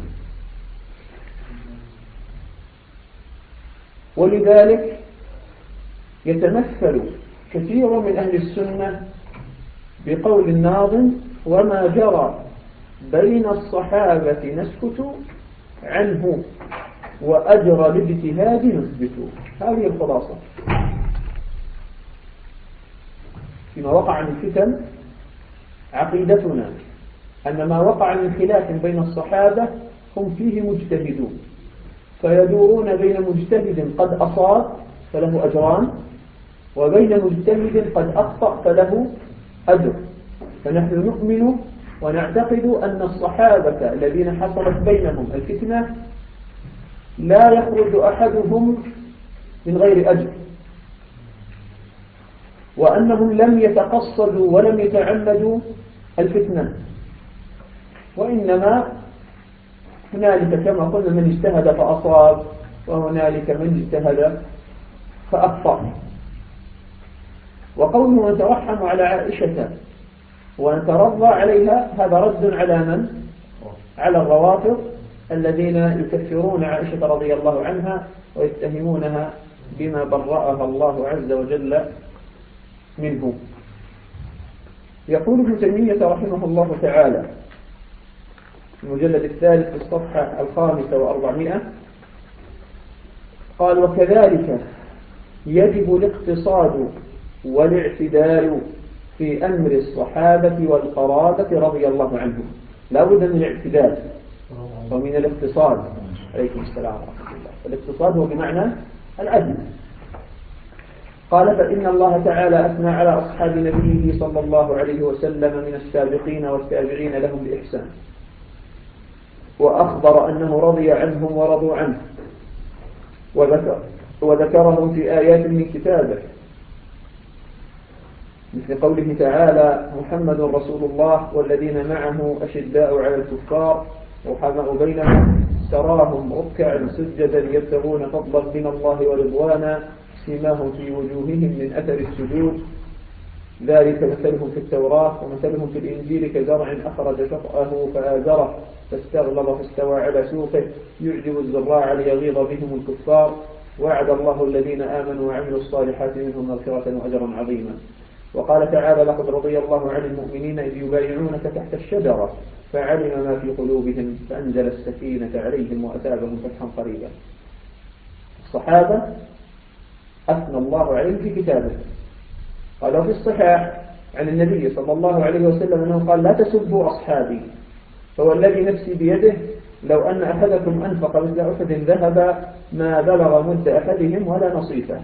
ولذلك يتمثل كثير من أهل السنة بقول الناظم: وما جرى بين الصحابة نسكت عنه وأجرى الاجتهاد نثبت. هذه الخلاصة فيما وقع من الفتن. عقيدتنا أن ما وقع من خلاف بين الصحابة هم فيه مجتهدون، فيدورون بين مجتهد قد أصاب فله أجران، وبين مجتهد قد أخطأ فله أجر. فنحن نؤمن ونعتقد أن الصحابة الذين حصلت بينهم الفتنة لا يخرج أحدهم من غير أجر، وأنهم لم يتقصدوا ولم يتعمدوا الفتنة، وإنما هنالك كما قلنا من اجتهد فأصاب، وهنالك من اجتهد فأخطأ. وقوله نترحم على عائشة ونترضى عليها، هذا رد على من؟ على الروافض الذين يكفرون عائشة رضي الله عنها ويتهمونها بما برأها الله عز وجل منه. يقول ابن تيمية رحمه الله تعالى في المجلد الثالث في الصفحة 500: قال: وكذلك يجب الاقتصاد والاعتدال في أمر الصحابة والقرابة رضي الله عنهم. لا بد من الاعتدال ومن الاقتصاد. عليكم السلام ورحمة الله. الاقتصاد هو بمعنى العدل. قال: فإن الله تعالى أثنى على أصحاب نبيه صلى الله عليه وسلم من السابقين والتابعين لهم بإحسان، وأخبر أنه رضي عنهم ورضوا عنه، وذكرهم في آيات من كتابه، مثل قوله تعالى: محمد رسول الله والذين معه أشداء على الكفار رحماء بينهم تراهم ركعا سجدا يبتغون فضلا من الله ورضوانا سيماهم في وجوههم من أثر السجود ذلك مثلهم في التوراة ومثلهم في الإنجيل كزرع أخرج شطأه فآزره فاستغلظ فاستوى على سوقه يعجب الزراع ليغيظ بهم الكفار وعد الله الذين آمنوا وعملوا الصالحات منهم مغفرة وأجرا عظيما. وقال تعالى: لقد رضي الله عن المؤمنين إذ يبايعونك تحت الشجرة فعلم ما في قلوبهم فأنزل السكينة عليهم وأثابهم فتحا قريبا. الصحابة أثنى الله عليهم في كتابه. قال في الصحاح عن النبي صلى الله عليه وسلم أنه قال: لا تسبوا أصحابي فوالذي نفسي بيده لو أن أحدكم أنفق مثل أحد ذهب ما بلغ مد أحدهم ولا نصيفه.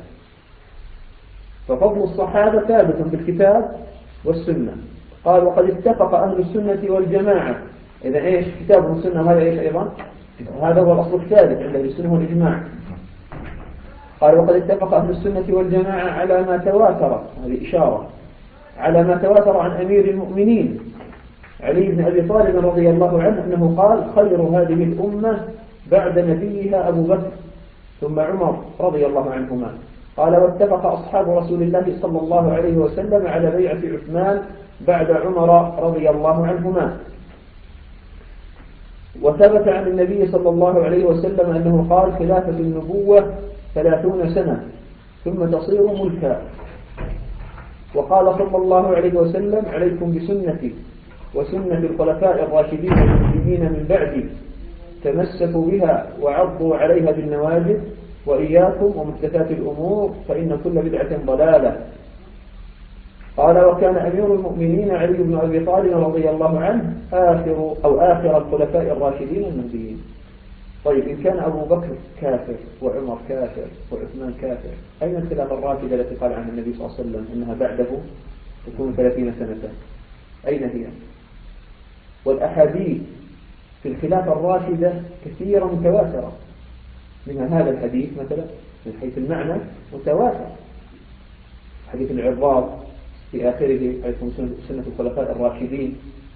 ففضل الصحابة ثابت بالكتاب والسنة. قال وقد اتفق أهل السنة والجماعة. إذا إيش كتاب والسنة؟ هذا إيش أيضا؟ هذا هو الأصل الثالث عند السنة والإجماع. قال وقد اتفق أهل السنة والجماعة على ما تواتر، هذه إشارة على ما تواتر عن أمير المؤمنين علي بن أبي طالب رضي الله عنه أنه قال خير هذه الأمة بعد نبيها أبو بكر ثم عمر رضي الله عنهما. قال واتفق أصحاب رسول الله صلى الله عليه وسلم على بيعة عثمان بعد عمر رضي الله عنهما. وثبت عن النبي صلى الله عليه وسلم أنه قال خلافة النبوة 30 سنة ثم تصير ملكا. وقال صلى الله عليه وسلم عليكم بسنتي وسنة الخلفاء الراشدين المهديين من بعدي تمسكوا بها وعضوا عليها بالنواجذ وإياكم ومحدثات الأمور فإن كل بدعة ضلالة. قال وكان أمير المؤمنين علي بن أبي طالب رضي الله عنه آخر الخلفاء الراشدين المهديين. طيب إن كان أبو بكر كافر وعمر كافر وعثمان كافر، أين الخلافة الراشدة التي قال عنها النبي صلى الله عليه وسلم إنها بعده تكون 30 سنة؟ أين هي؟ والأحاديث في الخلافة الراشدة كثيرة متواترة، منها هذا الحديث مثلا من حيث المعنى متواتر، حديث العرباض في آخره عليكم سنة الخلفاء الراشدين.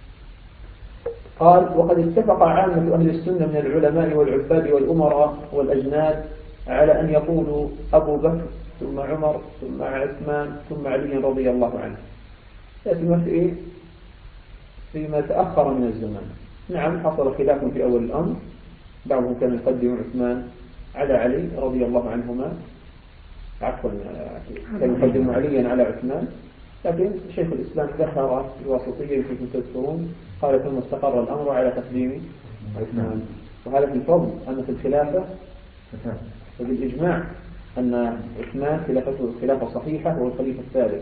قال وقد اتفق عامة أهل السنة من العلماء والعباد والأمراء والأجناد على أن يقولوا أبو بكر ثم عمر ثم عثمان ثم علي رضي الله عنه. يأتي فيما تأخر من الزمان. نعم حصل خلاف في أول الأمر، بعضهم كان يقدم عثمان على علي رضي الله عنهما، عفوا كان يقدم عليا على عثمان، لكن شيخ الإسلام ذكر الواسطية في تذكرون قال ثم استقر الأمر على تقديم عثمان. وهذا في الفضل. أما في الخلافة فبالإجماع أن عثمان خلافته خلافة صحيحة هو الخليفة الثالث.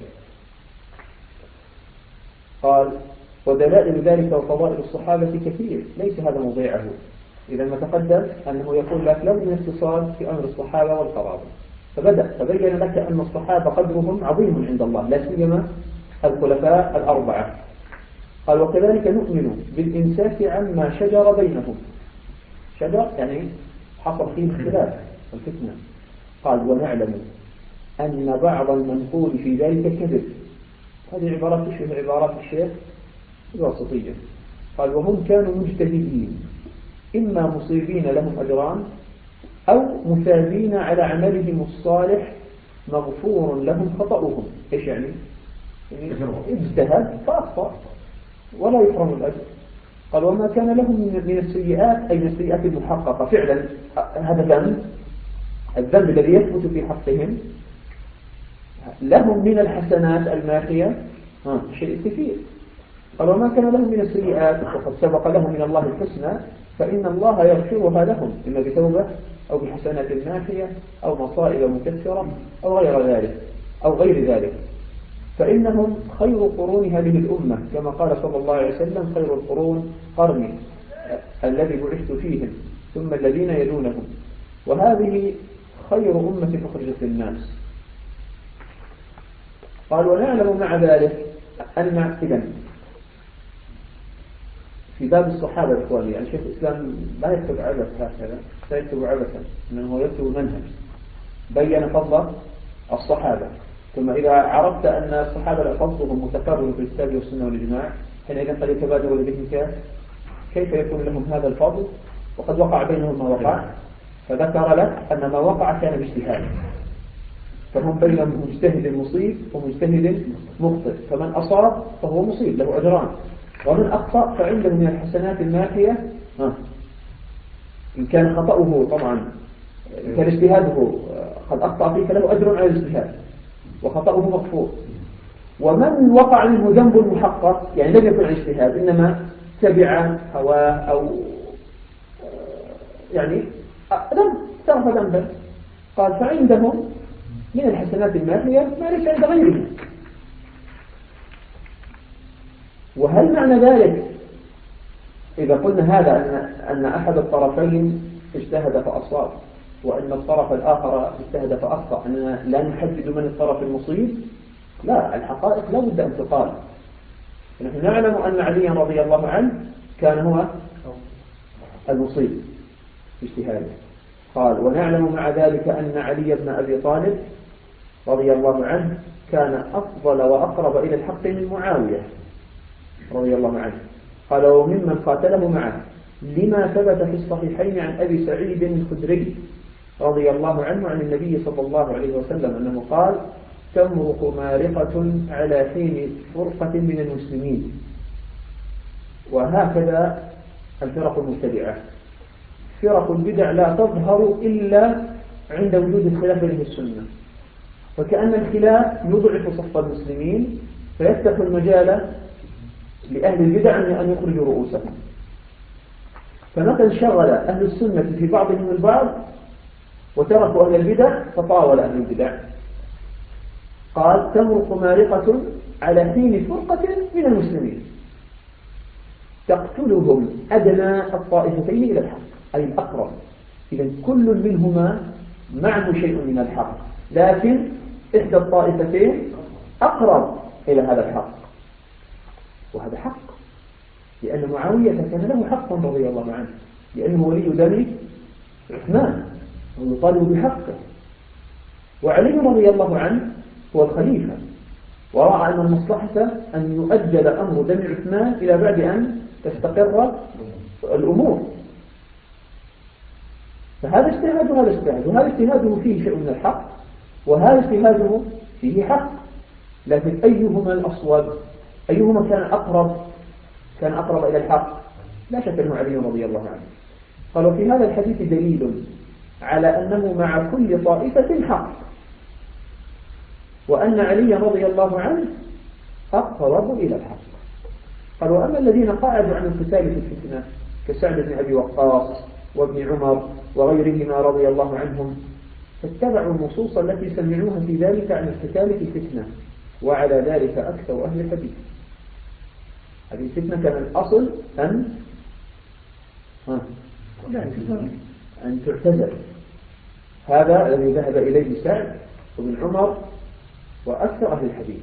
قال ودلائل ذلك وفضائل الصحابة كثير ليس هذا موضعه. إذا ما تقدم أنه يقول لك لو من اتصال في أمر الصحابة والقرابة، فبين لك أن الصحابة قدرهم عظيم عند الله لا سيما الخلفاء الأربعة. قال وكذلك نؤمن بالإمساك عما شجر بينهم. شجر يعني حصل فيه اختلاف والفتنة. قال ونعلم أن بعض المنقول في ذلك كذب. هذه عبارات تشبه عبارات الشيخ الواسطية. قال وهم كانوا مجتهدين إما مصيبين لهم أجران أو مثابين على عملهم الصالح مغفور لهم خطأهم. إيش يعني اجتهد فأخطأ ولا يحرم الأجر. قال وما كان لهم من السيئات أي من السيئات المحققة فعلا هذا ذنب، الذنب الذي يثبت في حقهم، لهم من الحسنات الماحية شيء كثير. قال وما كان لهم من السيئات وقد سبق لهم من الله الحسنى فإن الله يغفرها لهم إما بتوبة أو بحسنات ماحية أو مصائب مكثرة أو غير ذلك فإنهم خير قرون هذه الأمة كما قال صلى الله عليه وسلم خير القرون قرني الذي بعثت فيهم ثم الذين يلونهم وهذه خير أمة أخرجت للناس. قال ونعلم مع ذلك أن إذن في باب الصحابة إخواني يعني شيخ الإسلام لا يكتب عبث هكذا، لا يكتب عبثا، إنه يكتب منهج بين فضل الصحابة. ثم إذا عرفت أن الصحابة فضلهم متكرر في الكتاب والسنة والإجماع حينئذ قد يتبادر لذهنك كيف يكون لهم هذا الفضل وقد وقع بينهم ما وقع. فذكر لك أن ما وقع كان باجتهاد، فهم بين مجتهد مصيب ومجتهد مخطئ، فمن أصاب فهو مصيب له أجران، ومن أخطأ فعنده من الحسنات الماحية إن كان خطأه طبعا إن كان اجتهاده قد أخطأ فيه فله أجر على الاجتهاد وخطأه مغفور. ومن وقع منه ذنب محقق يعني لم يكن عن اجتهاد إنما تبع هواه أو يعني ترك ذنبا، قال فعندهم من الحسنات الماحية ما ليس عند غيره. وهل معنى ذلك إذا قلنا هذا أن أحد الطرفين اجتهد فأصاب وأن الطرف الآخر اجتهد فأخطأ، أننا لا نحدد من الطرف المصيب، لا، الحقائق لا بد أن تقال. نحن نعلم أن عليا رضي الله عنه كان هو المصيب باجتهاده، قال ونعلم مع ذلك أن علي بن أبي طالب رضي الله عنه كان أفضل وأقرب إلى الحق من معاوية رضي الله عنه، قال وممن قاتله معه لما ثبت في الصحيحين عن أبي سعيد الخدري رضي الله عنه عن النبي صلى الله عليه وسلم أنه قال تمرق مارقة على حين فرقة من المسلمين. وهكذا الفرق المبتدعة، فرق البدع لا تظهر إلا عند وجود الخلاف بين السنة، وكأن الخلاف يضعف صف المسلمين فيفتح المجال لأهل البدع أن يخرجوا رؤوسهم. فمتى انشغل أهل السنة في بعضهم البعض وتركوا أهل البدع تطاول أهل البدع. قال تمرق مارقة على حين فرقة من المسلمين تقتلهم أدنى الطائفتين إلى الحق، أي الأقرب. إذا كل منهما معه شيء من الحق، لكن إحدى الطائفتين أقرب إلى هذا الحق، وهذا حق، لأن معاوية كان له حق رضي الله عنه، لأنه ولي دم عثمان ويطالب بحقه، وعلي رضي الله عنه هو الخليفة، ورأى أن المصلحة أن يؤجل أمر دم عثمان إلى بعد أن تستقر الأمور. فهذا اجتهاد وهذا اجتهاد، وهذا اجتهاده فيه شيء من الحق وهذا اجتهاده فيه حق، لكن أيهما الأصوب؟ أيهما كان أقرب إلى الحق؟ لا شك أنه علي رضي الله عنه. قالوا في هذا الحديث دليل على أنه مع كل طائفة حق، وأن علي رضي الله عنه أقرب إلى الحق. قالوا أما الذين قاعدوا عن القتال في الفتنة كسعد بن أبي وقاص وابن عمر وغيرهما رضي الله عنهم فاتبعوا النصوص التي سمعوها في ذلك عن القتال في الفتنة، وعلى ذلك أكثر أهل الحديث. هذه الفتنة كان الأصل أن تعتزل. هذا الذي ذهب إليه سعد وابن عمر وأكثر أهل الحديث.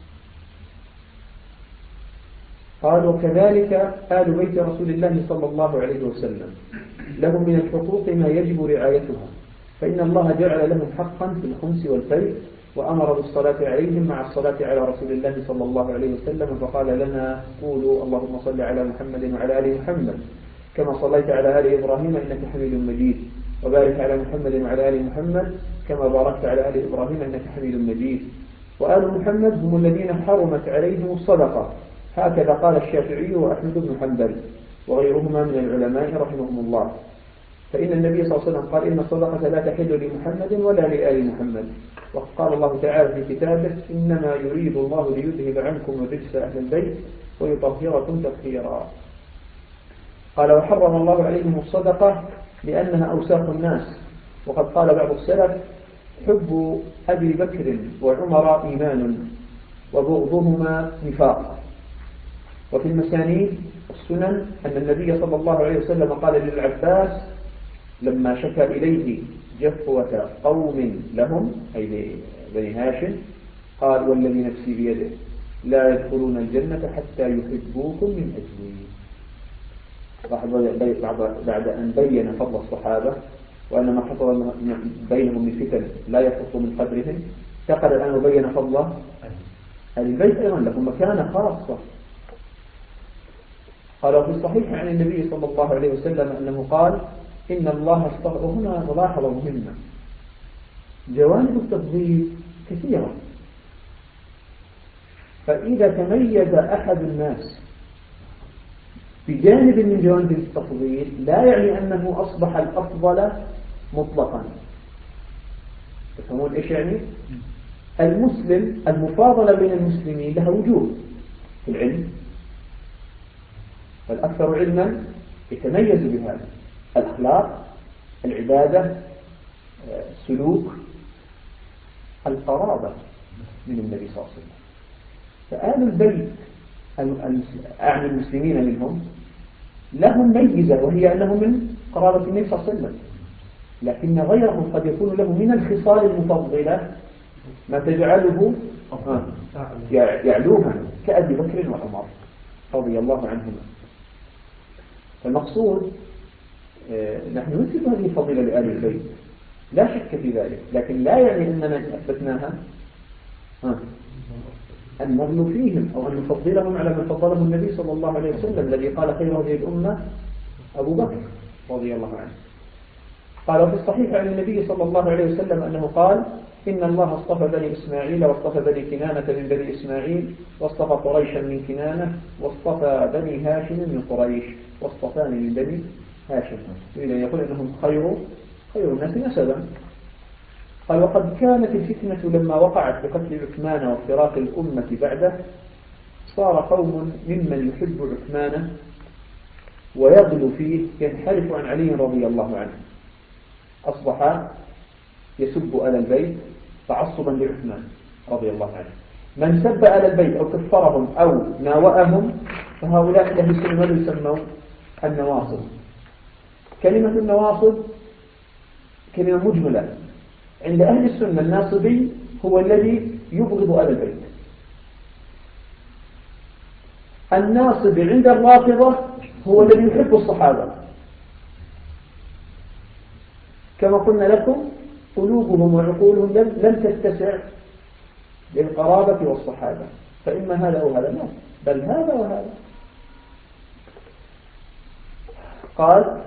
قال وكذلك آل بيت رسول الله صلى الله عليه وسلم لهم من الحقوق ما يجب رعايتها، فإن الله جعل لهم حقا في الخمس والفيء، وأمر بالصلاة عليهم مع الصلاة على رسول الله صلى الله عليه وسلم، فقال لنا قولوا اللهم صل على محمد وعلى آل محمد كما صليت على آل إبراهيم إنك حميد مجيد، وبارك على محمد وعلى آل محمد كما باركت على آل إبراهيم إنك حميد مجيد. وآل محمد هم الذين حرمت عليهم الصدقة، هكذا قال الشافعي وأحمد بن حنبل وغيرهما من العلماء رحمهم الله. فإن النبي صلى الله عليه وسلم قال إن الصدقة لا تحل لمحمد ولا لآل محمد، وقال الله تعالى في كتابه إنما يريد الله ليذهب عنكم الرجس أهل البيت ويطهركم تطهيرا. قال وحرم الله عليهم الصدقة لأنها أوساخ الناس، وقد قال بعض السلف حب أبي بكر وعمر إيمان وبغضهما نفاق. وفي المسانيد السنن أن النبي صلى الله عليه وسلم قال للعباس لما شكى إليه جفوة قوم لهم أي بني هاشم قال والذي نفسي بيده لا يدخلون الجنة حتى يحبوكم من أجلي. بعد أن بين فضل الصحابة وأن ما حصل بينهم من فتن لا يخص من قدرهم، انتقل الآن وبين فضل أهل البيت أيضا لهم مكانة خاصة. قال في الصحيح عن النبي صلى الله عليه وسلم أنه قال إن الله اصطفى. وهنا ملاحظة مهمة، جوانب التفضيل كثيرة، فإذا تميز أحد الناس بجانب من جوانب التفضيل لا يعني أنه أصبح الأفضل مطلقا. تفهمون إيش يعني؟ المسلم المفاضلة بين المسلمين لها وجوه في العلم، والأكثر علما يتميز بهذا، الأخلاق، العبادة، السلوك، القرابة من النبي صلى الله عليه وسلم. فآل البيت أعني المسلمين منهم لهم ميزة، وهي أنه من قرابة النبي صلى الله عليه وسلم، لكن غيرهم قد يكون له من الخصال المفضلة ما تجعله يعلوها كأبي بكر وعمر رضي الله عنهما. فالمقصود نحن نثبت هذه الفضيلة لآل البيت لا شك في ذلك، لكن لا يعني أننا أثبتناها أن نغلو فيهم أو أن نفضلهم على من فضله النبي صلى الله عليه وسلم الذي قال خير هذه الأمة أبو بكر رضي الله عنه. قال وفي الصحيح عن النبي صلى الله عليه وسلم أنه قال إن الله اصطفى بني إسماعيل واصطفى بني كنانة من بني إسماعيل واصطفى قريشا من كنانة واصطفى بني هاشم من قريش واصطفاني من بني هاشم، يريد أن يقول أنهم خير الناس نسبا. قال وقد كانت الفتنة لما وقعت بقتل عثمان وافتراق الأمة بعده صار قوم ممن يحب عثمان ويغلو فيه ينحرف عن علي رضي الله عنه، أصبح يسب آل البيت تعصبا لعثمان رضي الله عنه. من سب آل البيت أو كفرهم أو ناوأهم فهؤلاء أهل السنة يسمون النواصب. كلمة النواصب كلمة مجملة، عند أهل السنة الناصبي هو الذي يبغض آل البيت. الناصب عند الرافضة هو الذي يحب الصحابة، كما قلنا لكم قلوبهم وعقولهم لم تتسع للقرابة والصحابة، فإما هذا أو هذا، لا بل هذا وهذا. قال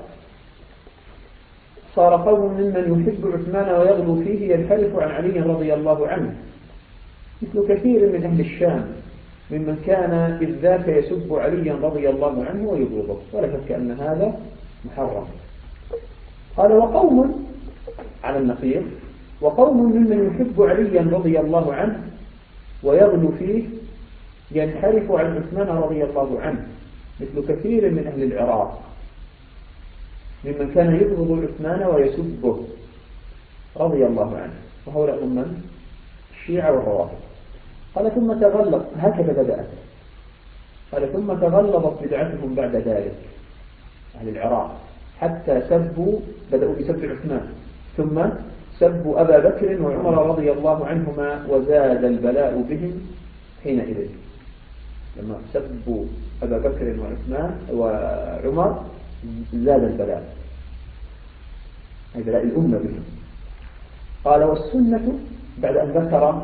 صار قوم ممن يحب عثمان ويغلو فيه ينحرف عن علي رضي الله عنه، مثل كثير من أهل الشام ممن كان إذ ذاك يسب عليا رضي الله عنه ويبغضه، ولا شك أن هذا محرم. قال وقوم على النقيض وقوم ممن يحب عليا رضي الله عنه ويغلو فيه ينحرف عن عثمان رضي الله عنه، مثل كثير من أهل العراق ممن كان يبغض عثمان ويسبه رضي الله عنه، وهؤلاء هم من الشيعة والروافض. قال ثم تغلط، هكذا بدأت، قال ثم تغلظت بدعتهم بعد ذلك أهل العراق حتى بدأوا بسب عثمان، ثم سبوا أبا بكر وعمر رضي الله عنهما، وزاد البلاء بهم حينئذ. لما سبوا أبا بكر وعثمان وعمر زاد البلاء، أي بلاء الأمة بهم. قال والسنة بعد أن ذكر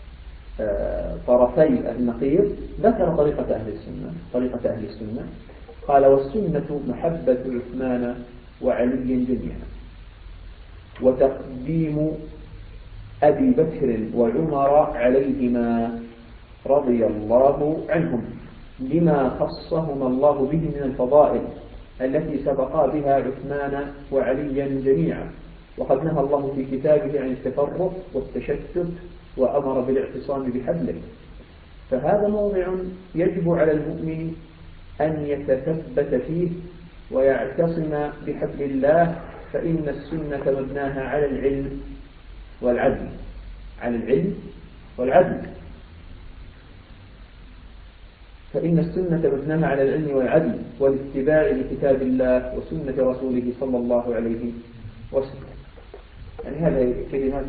طرفي النقيض ذكر طريقة أهل السنة. قال والسنة محبة عثمان وعلي جميعا، وتقديم أبي بكر وعمر عليهما رضي الله عنهم لما خصهما الله به من الفضائل التي سبقا بها عثمان وعليا جميعا، وقد نهى الله في كتابه عن التفرق والتشتت وأمر بالاعتصام بحبله. فهذا موضع يجب على المؤمن أن يتثبت فيه ويعتصم بحبل الله، فإن السنة مبناها على العلم والعدل، على العلم والعدل، فإن السنة مبناها على العلم والعدل والاتباع لكتاب الله وسنة رسوله صلى الله عليه وسلم. يعني هذه كلمات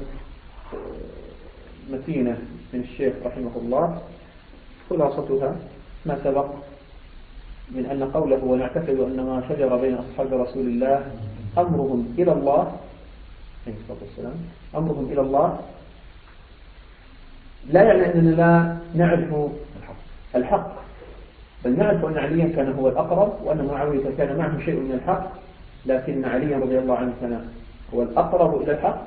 متينة من الشيخ رحمه الله، خلاصتها ما سبق من أن قوله ونعتقد أن ما شجر بين أصحاب رسول الله أمرهم إلى الله عليه الصلاة والسلام، أمرهم إلى الله لا يعني أننا لا نعرف الحق، بل نعرف أن عليا كان هو الأقرب وأن معاوية كان معه شيء من الحق، لكن عليا رضي الله عنه كان هو الأقرب إلى الحق.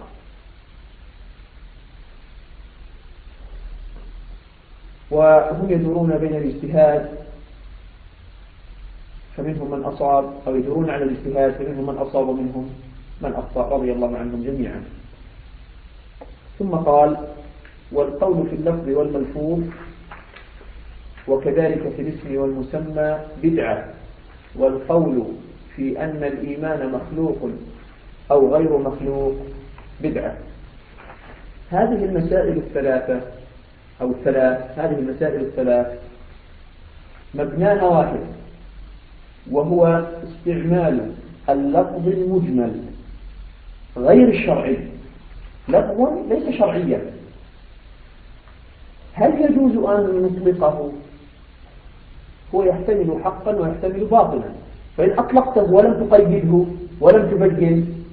وهم يدورون بين الاجتهاد فمنهم من أصاب، أو يدورون على الاجتهاد فمنهم من أصاب ومنهم من أخطأ رضي الله عنهم جميعا. ثم قال والقول في اللفظ والملفوظ وكذلك في الاسم والمسمى بدعة، والقول في أن الإيمان مخلوق أو غير مخلوق بدعة. هذه المسائل الثلاثة أو الثلاث، هذه المسائل الثلاث مبناها واحد، وهو استعمال اللفظ المجمل غير الشرعي، لفظ ليس شرعيا. هل يجوز أن نطلقه؟ هو يحتمل حقا ويحتمل باطلا، فإن أطلقته ولم تقيده ولم تبين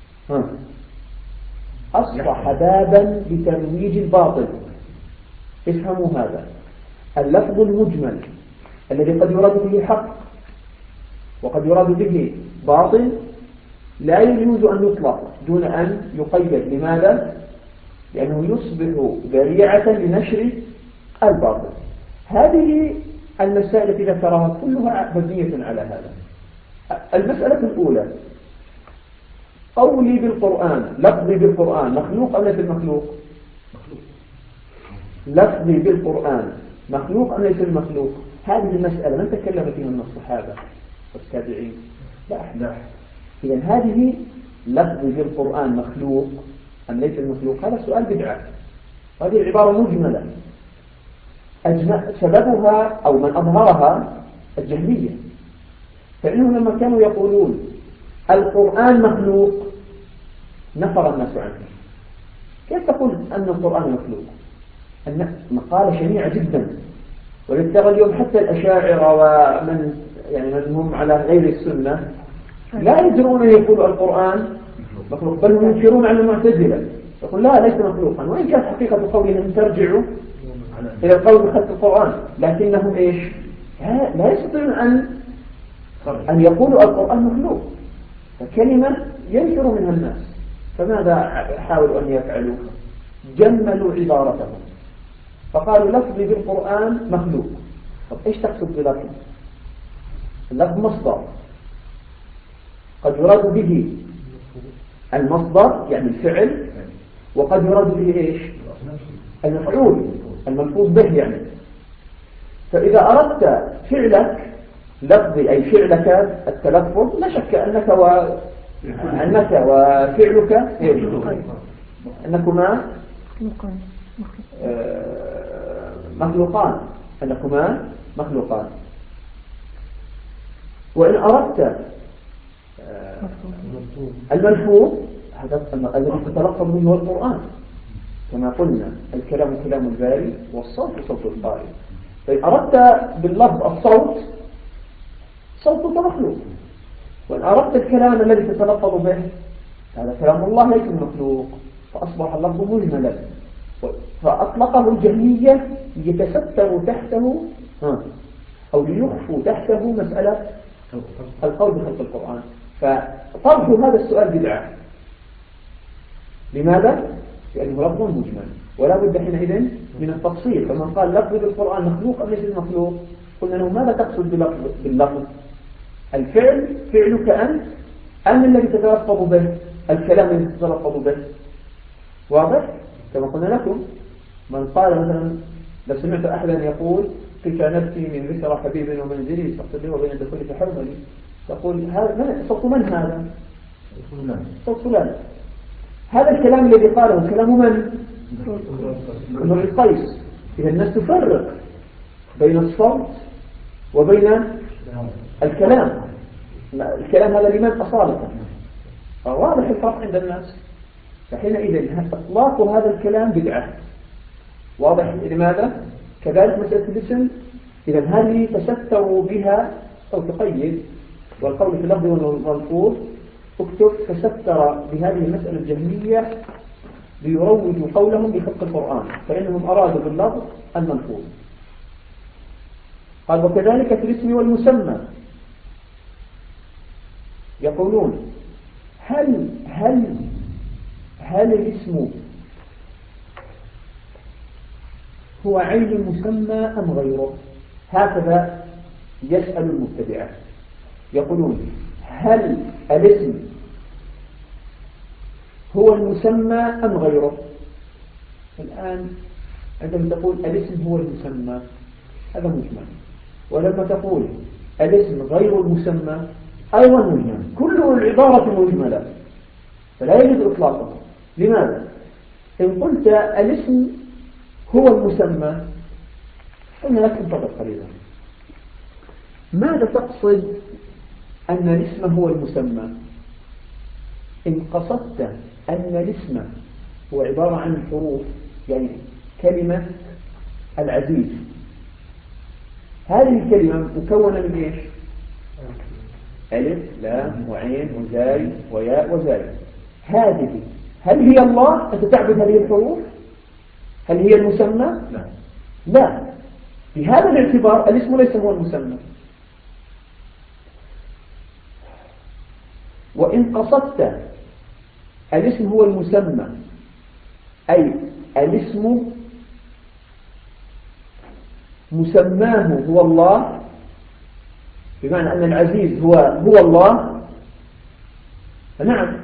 أصبح بابا لترويج الباطل. افهموا هذا. اللفظ المجمل الذي قد يراد به حق وقد يراد به باطل لا يجوز أن يطلق دون أن يقيد. لماذا؟ لأنه يصبح ذريعة لنشر الباطل. هذه المسائل التي ذكرها كلها مبنية على هذا. المسألة الأولى، قولي بالقرآن، لفظي بالقرآن مخلوق أم ليس المخلوق؟ لفظي بالقرآن مخلوق أم ليس المخلوق؟ هذه المسألة من تكلم فيها من الصحابة والتابعين؟ لا أحد. إذن هذه لفظي بالقرآن مخلوق أم ليس المخلوق، هذا سؤال بدعة. هذه العبارة مجملة سببها أو من أظهرها الجهمية، فإنهم لما كانوا يقولون القرآن مخلوق نفر الناس عنه. كيف تقول أن القرآن مخلوق؟ مقالة شنيعة جدا. ولترى اليوم حتى الأشاعرة ومن من هم على غير السنة لا يجرؤون أن يقولوا القرآن مخلوق، بل هم ينكرون على المعتزلة، يقول لا ليس مخلوقا، وإن كانت حقيقة قولهم ترجع إلى القول بخلق القرآن، لكنهم إيش؟ لا يستطيعون أن يقولوا القرآن مخلوق، فكلمة ينفر منها الناس. فماذا حاولوا أن يفعلوا؟ جملوا عبارتهم فقالوا لفظي بالقرآن مخلوق. طب إيش تقصد بلفظ؟ اللفظ مصدر قد يراد به المصدر يعني الفعل، وقد يراد به إيش؟ المفعول الملفوظ به يعني. فإذا أردت فعلك لفظي أي فعلك التلفظ، لا شك أنك وفعلك أنكما مخلوقان، أنكما مخلوقان. وإن أردت الملفوظ هذا الذي تتلفظ منه القرآن، كما قلنا الكلام كلام الباري والصوت صوت القارئ. فإن أردت باللفظ الصوت صوتك مخلوق، وإن أردت الكلام الذي تتلفظ به هذا كلام الله ليس مخلوق، فأصبح اللفظ مجملا. فأطلقه الجهمية ليتستروا تحته أو ليخفوا تحته مسألة القول بخلق القرآن. فطرح هذا السؤال بدعة. لماذا؟ لأنه لفظ مجمل ولا بد حينئذ من التفصيل. فمن قال لفظ بالقرآن مخلوق أم ليس مخلوق، قلنا له ماذا تقصد باللفظ؟ الفعل فعلك أنت أم الذي تتلفظ به؟ الكلام الذي تتلفظ به واضح؟ كما قلنا لكم من قال مثلا لو سمعت أحدا يقول كيف نبكي من ذكرى حبيب ومنزلي استغفر له وبين دخولي تحرمني، تقول هذا صوت من هذا؟ صوت فلان. هذا الكلام الذي قاله كلام من؟ امرؤ القيس. إذا الناس تفرق بين الصوت وبين الكلام. الكلام هذا لمن أصالته، فواضح الفرق عند الناس. فحينئذ إطلاق هذا الكلام بدعة واضح. لماذا؟ كذلك مسألة الاسم، إذا هذه تستروا بها أو تقيد، والقول في اللفظ والملفوظ اكتب تستر بهذه المسألة الجهمية ليروجوا قولهم بخلق القرآن، فإنهم أرادوا باللفظ الملفوظ. قال وكذلك في الاسم والمسمى يقولون هل الاسم هو عين المسمى أم غيره؟ هكذا يسأل المبتدعة. يقولون هل الاسم هو المسمى أم غيره؟ الآن عندما تقول الاسم هو المسمى هذا مجمل، ولما تقول الاسم غير المسمى أيضا مجمل، كل العبارة مجملة فلا يجب إطلاقه. لماذا؟ إن قلت الاسم هو المسمى قلنا لك انتظر قليلا، ماذا تقصد أن الاسم هو المسمى؟ إن قصدت أن الاسم هو عبارة عن الحروف، يعني كلمة العزيز، هذه الكلمة مكونة من إيش؟ ألف لام وعين وزاي وياء وزاي. هذه هل هي الله؟ أنت تعبد هذه الحروف؟ هل هي المسمى؟ لا. بهذا الاعتبار الاسم ليس هو المسمى. وإن قصدت الاسم هو المسمى، أي الاسم مسماه هو الله، بمعنى أن العزيز هو الله، فنعم.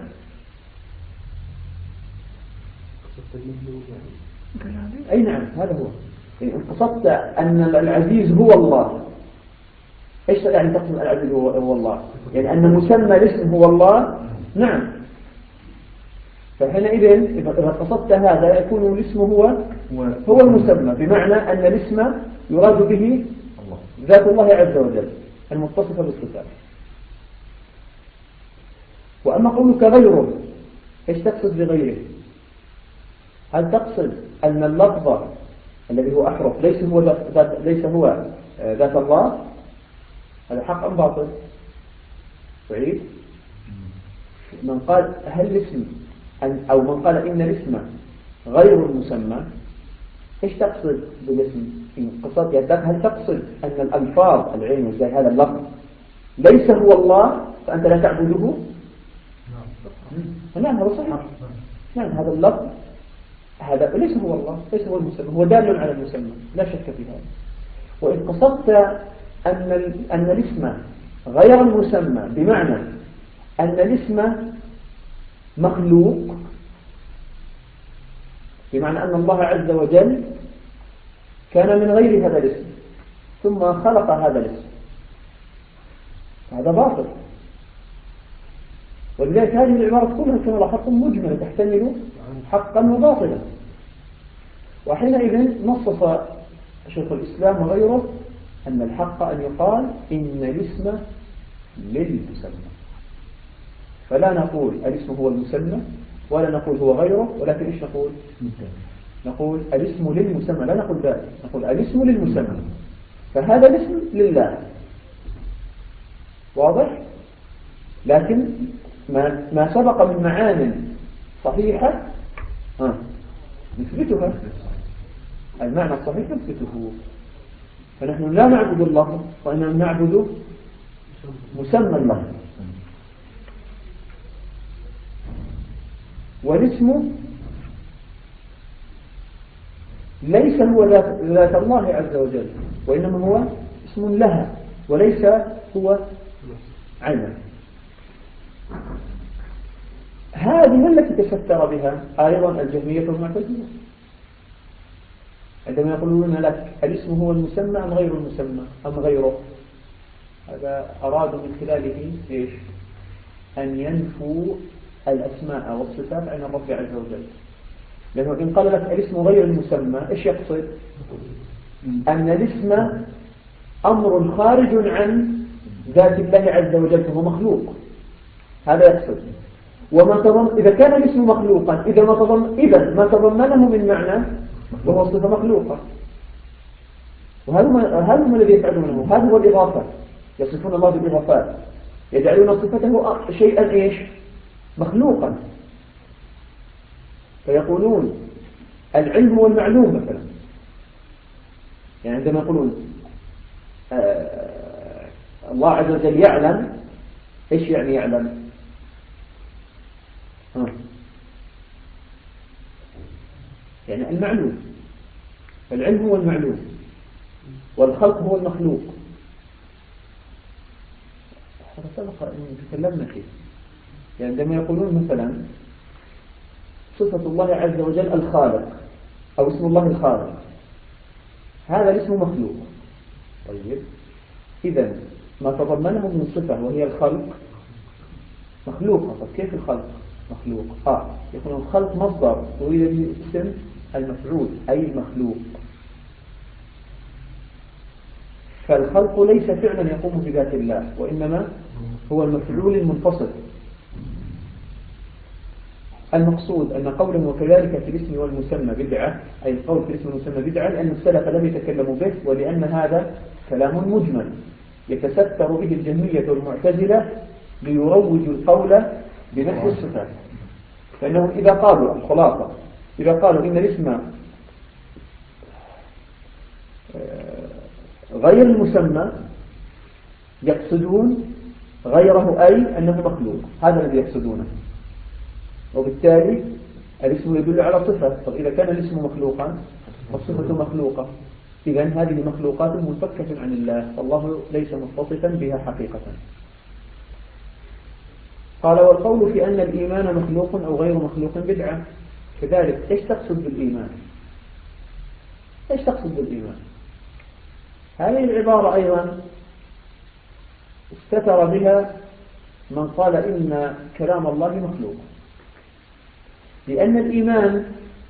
أي نعم، هذا هو. إن قصدت أن العزيز هو الله، إيش يعني تقصد العزيز هو الله؟ يعني أن مسمى الاسم هو الله. نعم. فحينئذ إذا قصدت هذا يكون الاسم هو المسمى، بمعنى أن الاسم يراد به ذات الله عز وجل المتصفة بالصفات. وأما قولك غيره، إيش تقصد بغيره؟ هل تقصد أن اللفظ الذي هو أحرف ليس هو ذات الله؟ هذا حق أم باطل؟ صحيح. من قال هل الاسم أو من قال إن الاسم غير المسمى، إيش تقصد بالاسم؟ إن قصد هل تقصد أن الألفاظ العين والزاي هذا اللفظ ليس هو الله فأنت لا تعبده؟ نعم هذا صحيح. نعم هذا اللفظ هذا ليس هو الله، ليس هو المسمى، هو دال على المسمى، لا شك في هذا. وإن قصدت أن الاسم غير المسمى، بمعنى أن الاسم مخلوق، بمعنى أن الله عز وجل كان من غير هذا الاسم ثم خلق هذا الاسم، هذا باطل. ولذلك هذه العبارة كلها كما لاحظتم مجملة تحتمل حقا وباطلا. وحينئذ نصف شيخ الإسلام وغيره أن الحق أن يقال إن الاسم للمسمى، فلا نقول الاسم هو المسمى ولا نقول هو غيره، ولكن إيش نقول؟ نقول الاسم للمسمى، لا نقول ذلك، نقول الاسم للمسمى، فهذا الاسم لله. واضح؟ لكن ما سبق من معان صحيحة نثبتها، المعنى الصحيح نثبته. فنحن لا نعبد الله وإنما نعبد مسمى الله. والاسم ليس هو ذات الله عز وجل، وإنما هو اسم لها وليس هو عينه. هذه التي تستر بها أيضا الجهمية والمعتزلة، عندما يقولون لك الاسم هو المسمى أم غير المسمى أم غيره، هذا أرادوا من خلاله إيش؟ أن ينفوا الأسماء والصفات عن الرب عز وجل. لأنه إن قال لك الاسم غير المسمى إيش يقصد؟ أن الاسم أمر خارج عن ذات الله عز وجل فهو مخلوق، هذا يقصد. إذا كان الاسم مخلوقا إذا ما تضمنه من معنى وهو صفة مخلوقة. وهذا ما الذي يفعلونه، هذا هو الإضافة، يصفون الله بالإضافات، يجعلون صفته شيئا إيش؟ مخلوقا. فيقولون العلم هو المعلوم مثلا، يعني عندما يقولون الله عز وجل يعلم، إيش يعني يعلم؟ يعني المعلوم، العلم هو المعلوم والخلق هو المخلوق. هذا سبق أن تكلمنا فيه. يعني عندما يقولون مثلا صفة الله عز وجل الخالق أو اسم الله الخالق، هذا الاسم مخلوق. طيب إذن ما تضمنه من صفة وهي الخلق مخلوقة. طب كيف الخلق مخلوق؟ يكون الخلق مصدر وإذا به اسم المفعول أي المخلوق. فالخلق ليس فعلا يقوم بذات الله، وإنما هو المفعول المنفصل. المقصود أن قوله وكذلك في الاسم والمسمى بدعة، أي القول في الاسم والمسمى بدعة، لأن السلف لم يتكلموا به، ولأن هذا كلام مجمل يتستر به الجهمية والمعتزلة ليروجوا القول بنفس الصفات. فإنهم إذا قالوا الخلاصة، إذا قالوا إن الاسم غير المسمى يقصدون غيره، أي أنه مخلوق، هذا الذي يقصدونه. وبالتالي الاسم يدل على صفة. طب إذا كان الاسم مخلوقا والصفة مخلوقة، إذن هذه مخلوقات منفكة عن الله، والله ليس متصفا بها حقيقة. قال والقول في أن الإيمان مخلوق أو غير مخلوق بدعة. كذلك إيش تقصد بالإيمان؟ إيش تقصد بالإيمان؟ هذه العبارة أيضا استتر بها من قال إن كلام الله مخلوق، لأن الإيمان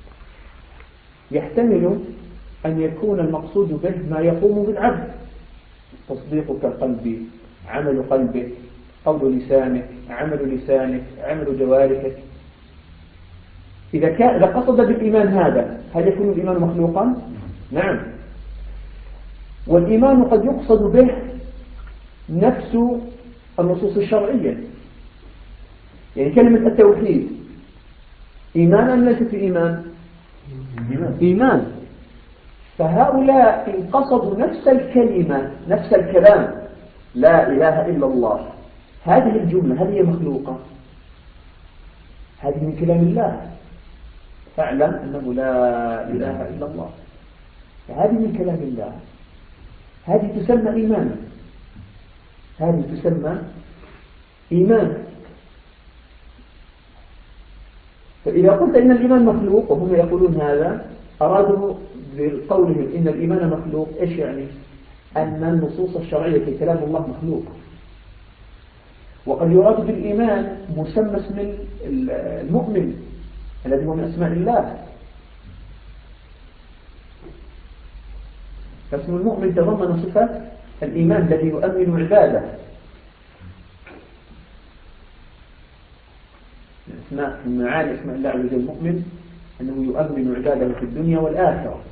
يحتمل أن يكون المقصود به ما يقوم بالعبد، تصديق كالقلب، عمل قلبه، قول لسانه، عمل لسانه، عمل جوارحه. إذا قصد بالإيمان هذا، هل يكون الإيمان مخلوقا؟ نعم. والإيمان قد يقصد به نفس النصوص الشرعية، يعني كلمة التوحيد إيمان أم ليست إيمان؟ إيمان. فهؤلاء إن قصدوا نفس الكلمة، نفس الكلام، لا إله إلا الله، هذه الجملة هل هي مخلوقة؟ هذه من كلام الله، فاعلم أنه لا إله إلا الله، فهذه من كلام الله، هذه تسمى إيمانا، هذه تسمى إيمان. فإذا قلت إن الإيمان مخلوق وهم يقولون هذا، أرادوا بقولهم إن الإيمان مخلوق إيش يعني؟ أن النصوص الشرعية في كلام الله مخلوق. وقد يراد بالإيمان مسمى اسم المؤمن الذي هو من أسماء الله، فاسم المؤمن تضمن صفة الإيمان الذي يؤمن عباده. من معاني اسماء الله عز وجل المؤمن أنه يؤمن عباده في الدنيا والآخرة،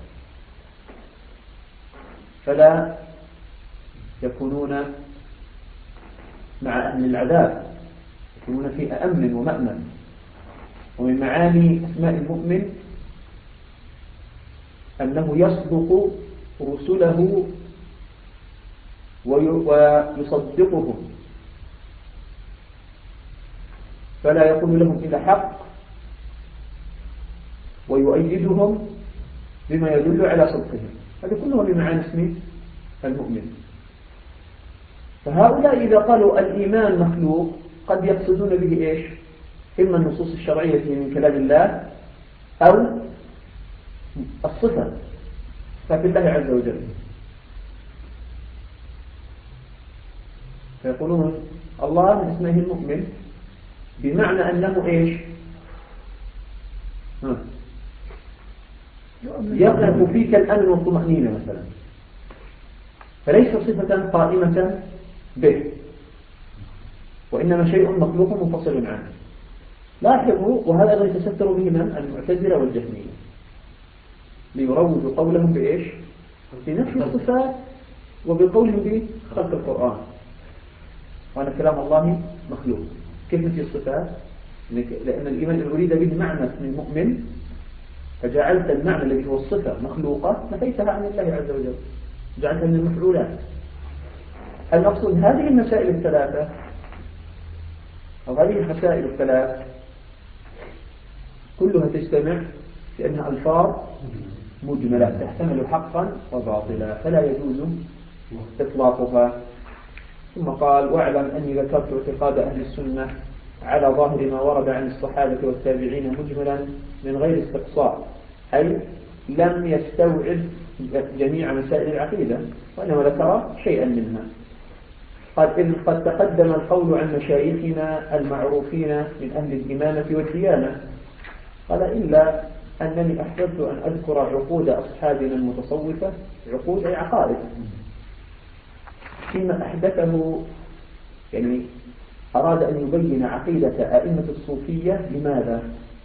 فلا يكونون مع أهل العذاب، يكونون في أمن ومأمن. ومن معاني اسماء المؤمن أنه يصدق رسله ويصدقهم، فلا يقول لهم إلا حق، ويؤيدهم بما يدل على صدقهم. هذا كله من معاني اسم المؤمن. فهؤلاء إذا قالوا الإيمان مخلوق قد يقصدون به إيش؟ إما النصوص الشرعية من كلام الله أو الصفة ففي الله عز وجل. فيقولون الله من اسمه المؤمن، بمعنى أنه إيش؟ يقف فيك الأمن والطمأنينة مثلا، فليس صفة قائمة به، وإنما شيء مخلوق منفصل عنه. لاحظوا، وهذا أيضا يتستر به من المعتزلة والجهمية ليروجوا قولهم بإيش؟ بنفي الصفات، وبقولهم بخلق القرآن، وأن كلام الله مخلوق. كيف نفي الصفات؟ لأن الإيمان إن أريد به معنى من المؤمن، فجعلت المعنى الذي هو الصفة مخلوقة نفيتها عن الله عز وجل، جعلتها من المفعولات. المقصود هذه المسائل الثلاثة أو هذه المسائل الثلاث كلها تجتمع في أنها ألفاظ مجملة تحتمل حقا وباطلا، فلا يجوز إطلاقها. ثم قال واعلم أني ذكرت اعتقاد أهل السنة على ظاهر ما ورد عن الصحابة والتابعين مجملا من غير استقصاء، أي لم يستوعب جميع مسائل العقيدة، وإنما ذكر شيئا منها. قد تقدم القول عن مشايخنا المعروفين من أهل الإمامة والديانة. قال إلا أنني أحببت أن أذكر عقود أصحابنا المتصوفة، عقود أي عقائد، فيما أحدثه، يعني أراد أن يبين عقيدة أئمة الصوفية. لماذا؟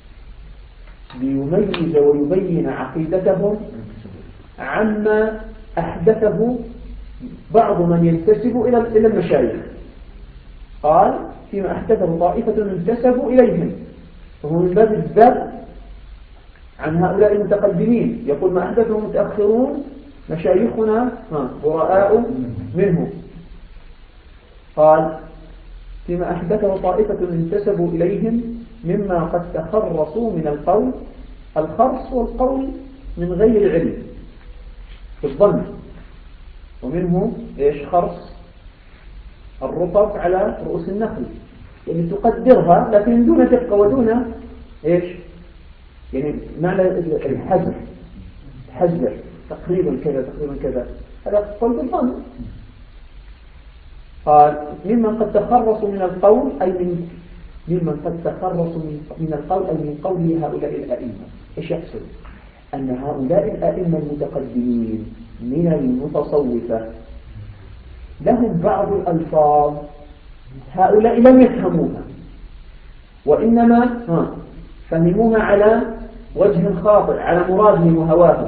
ليميز ويبين عقيدتهم عما أحدثه بعض من ينتسب إلى المشايخ. قال فيما أحدثه طائفة انتسبوا إليهم، فهو من باب الذب عن هؤلاء المتقدمين. يقول ما أحدثه متأخرون مشايخنا براء منه. قال فيما أحدثه طائفة انتسبوا إليهم مما قد تخرصوا من القول. الخرص والقول من غير علم في الظن، ومنه إيش خرص الرطب على رؤوس النخل، يعني تقدرها لكن دون دقة ودون إيش، يعني معنى الحذر، حذر تقريبا كذا تقريبا كذا، هذا قول بالظن. قال ممن قد تخرصوا من القول، أي ممن قد تخرصوا من القول، أي من قول هؤلاء الأئمة. إيش يحصل؟ أن هؤلاء الأئمة المتقدمين من المتصوفة لهم بعض الألفاظ هؤلاء لم يفهموها، وإنما فهموها على وجه خاطئ، على مرادهم وهواهم.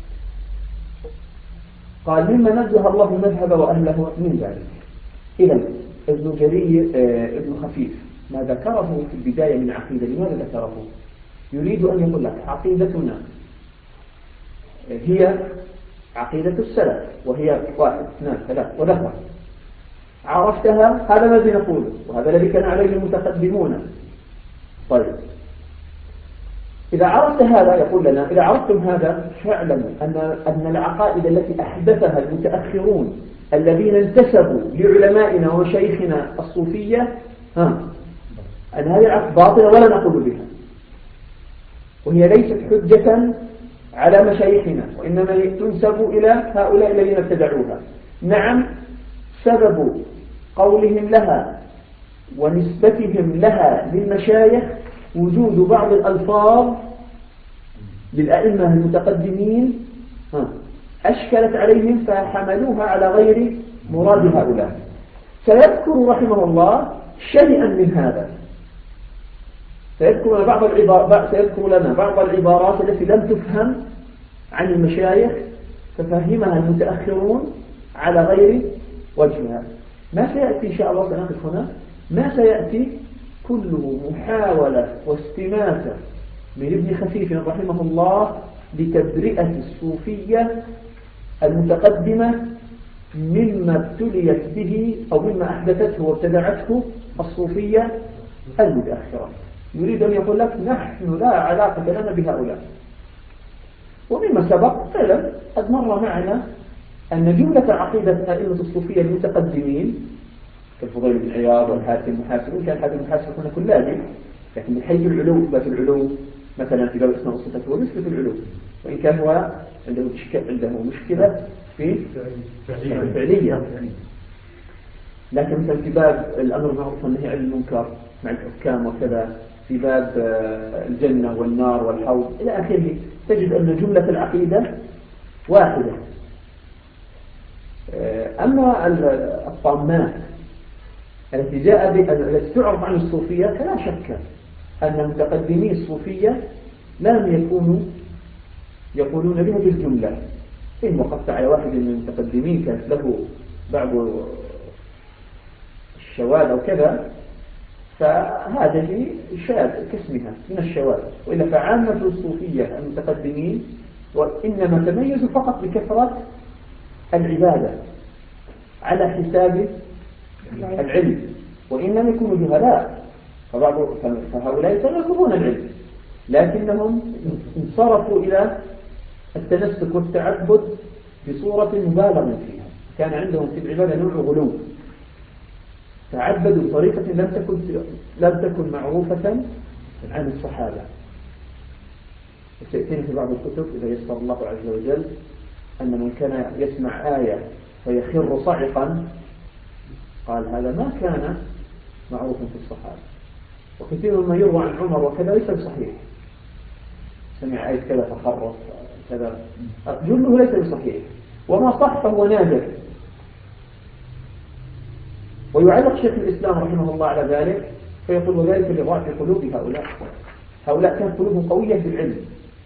قال مما نزه الله المذهب وأهله من ذلك. إذن ابن جرير ابن خفيف ما ذكره في البداية من عقيدة، لماذا ذكره؟ يريد أن يقول لك عقيدتنا هي عقيدة السلف، وهي 1 2 3 وذكر. عرفتها، هذا الذي نقوله وهذا الذي كان عليه المتقدمون. طيب إذا عرفت هذا، يقول لنا إذا عرفتم هذا فاعلموا أن العقائد التي أحدثها المتأخرون الذين انتسبوا لعلمائنا ومشايخنا الصوفية أن هذه العقائد باطلة ولا نقول بها، وهي ليست حجة على مشايخنا، وإنما تنسب إلى هؤلاء الذين ابتدعوها. نعم، سبب قولهم لها ونسبتهم لها للمشايخ وجود بعض الألفاظ للأئمة المتقدمين أشكلت عليهم فحملوها على غير مراد هؤلاء. سيذكر رحمه الله شيئا من هذا، سيذكر لنا بعض العبارات التي لم تفهم عن المشايخ ففهمها المتأخرون على غير وجهها. ما سيأتي إن شاء الله سنقف هنا، ما سيأتي كله محاولة واستماتة من ابن خفيف رحمه الله لتبرئة الصوفية المتقدمة مما ابتليت به أو مما أحدثته وابتدعته الصوفية المتأخرة. يريد أن يقول لك نحن لا علاقة لنا بهؤلاء. ومما سبق فعلا قد مر معنا أن جملة عقيدة أئمة الصوفية المتقدمين كالفضيل بن عياض والحاتم محاسب، وإن كان الحاتم محاسب هنا كلابي، لكن من حيث العلو إثبات العلو مثلا في باب اسماء والصفات هو مثبت العلو، وإن كان هو عنده مشكلة في فعلية. لكن مثلا في باب الأمر بالمعروف والنهي عن المنكر مع الحكام وكذا، في باب الجنة والنار والحوض إلى آخره، تجد أن جملة العقيدة واحدة. أما الطامات التي التي تعرف عن الصوفية فلا شك أن متقدمي الصوفية لم يكونوا يقولون بها بالجملة. إن وقفت على واحد من المتقدمين كانت له بعض الشواذ أو كذا فهذه شاذ كاسمها من الشواذ، وإلا فعامة الصوفية المتقدمين وإنما تميزوا فقط بكثرة العبادة على حساب العلم، وإن لم يكونوا جهلاء، فهؤلاء يتناسبون العلم لكنهم انصرفوا إلى التنسك والتعبد بصورة مبالغ فيها. كان عندهم في العبادة نوع غلو، تعبدوا بطريقة لم تكن معروفة عن الصحابة. وسيأتينا في بعض الكتب إذا يسر الله عز وجل أن من كان يسمع آية فيخر صعقا قال هذا ما كان معروفا في الصحابة. وكثير مما يروى عن عمر وكذا ليس بصحيح، سمع آية كذا فخر كذا، جله ليس بصحيح، وما صح فهو نادر. ويعلق شيخ الإسلام رحمه الله على ذلك فيقول وذلك لضعف قلوب هؤلاء كانت قلوبهم قوية بالعلم،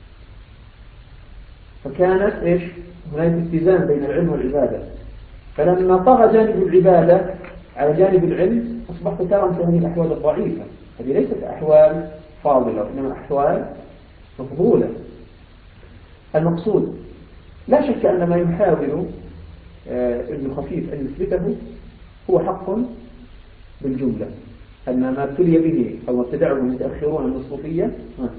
فكانت إيش هناك اتزان بين العلم والعبادة، فلما طغى جانب العبادة على جانب العلم أصبحت ترى هذه الأحوال الضعيفة، هذه ليست أحوال فاضلة وإنما أحوال مفضولة. المقصود لا شك أن ما يحاول ابن خفيف أن يثبته هو حق بالجملة، أن ما ابتلي به أو ابتدعه المتأخرون من الصوفية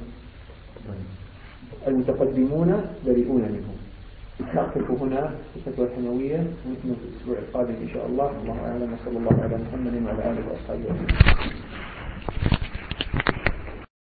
المتقدمون بريئون منهم. نقف هنا في الفتوى الحموية، ونكمل في الأسبوع القادم إن شاء الله. الله أعلم، وصلى الله على محمد وعلى آله وأصحابه.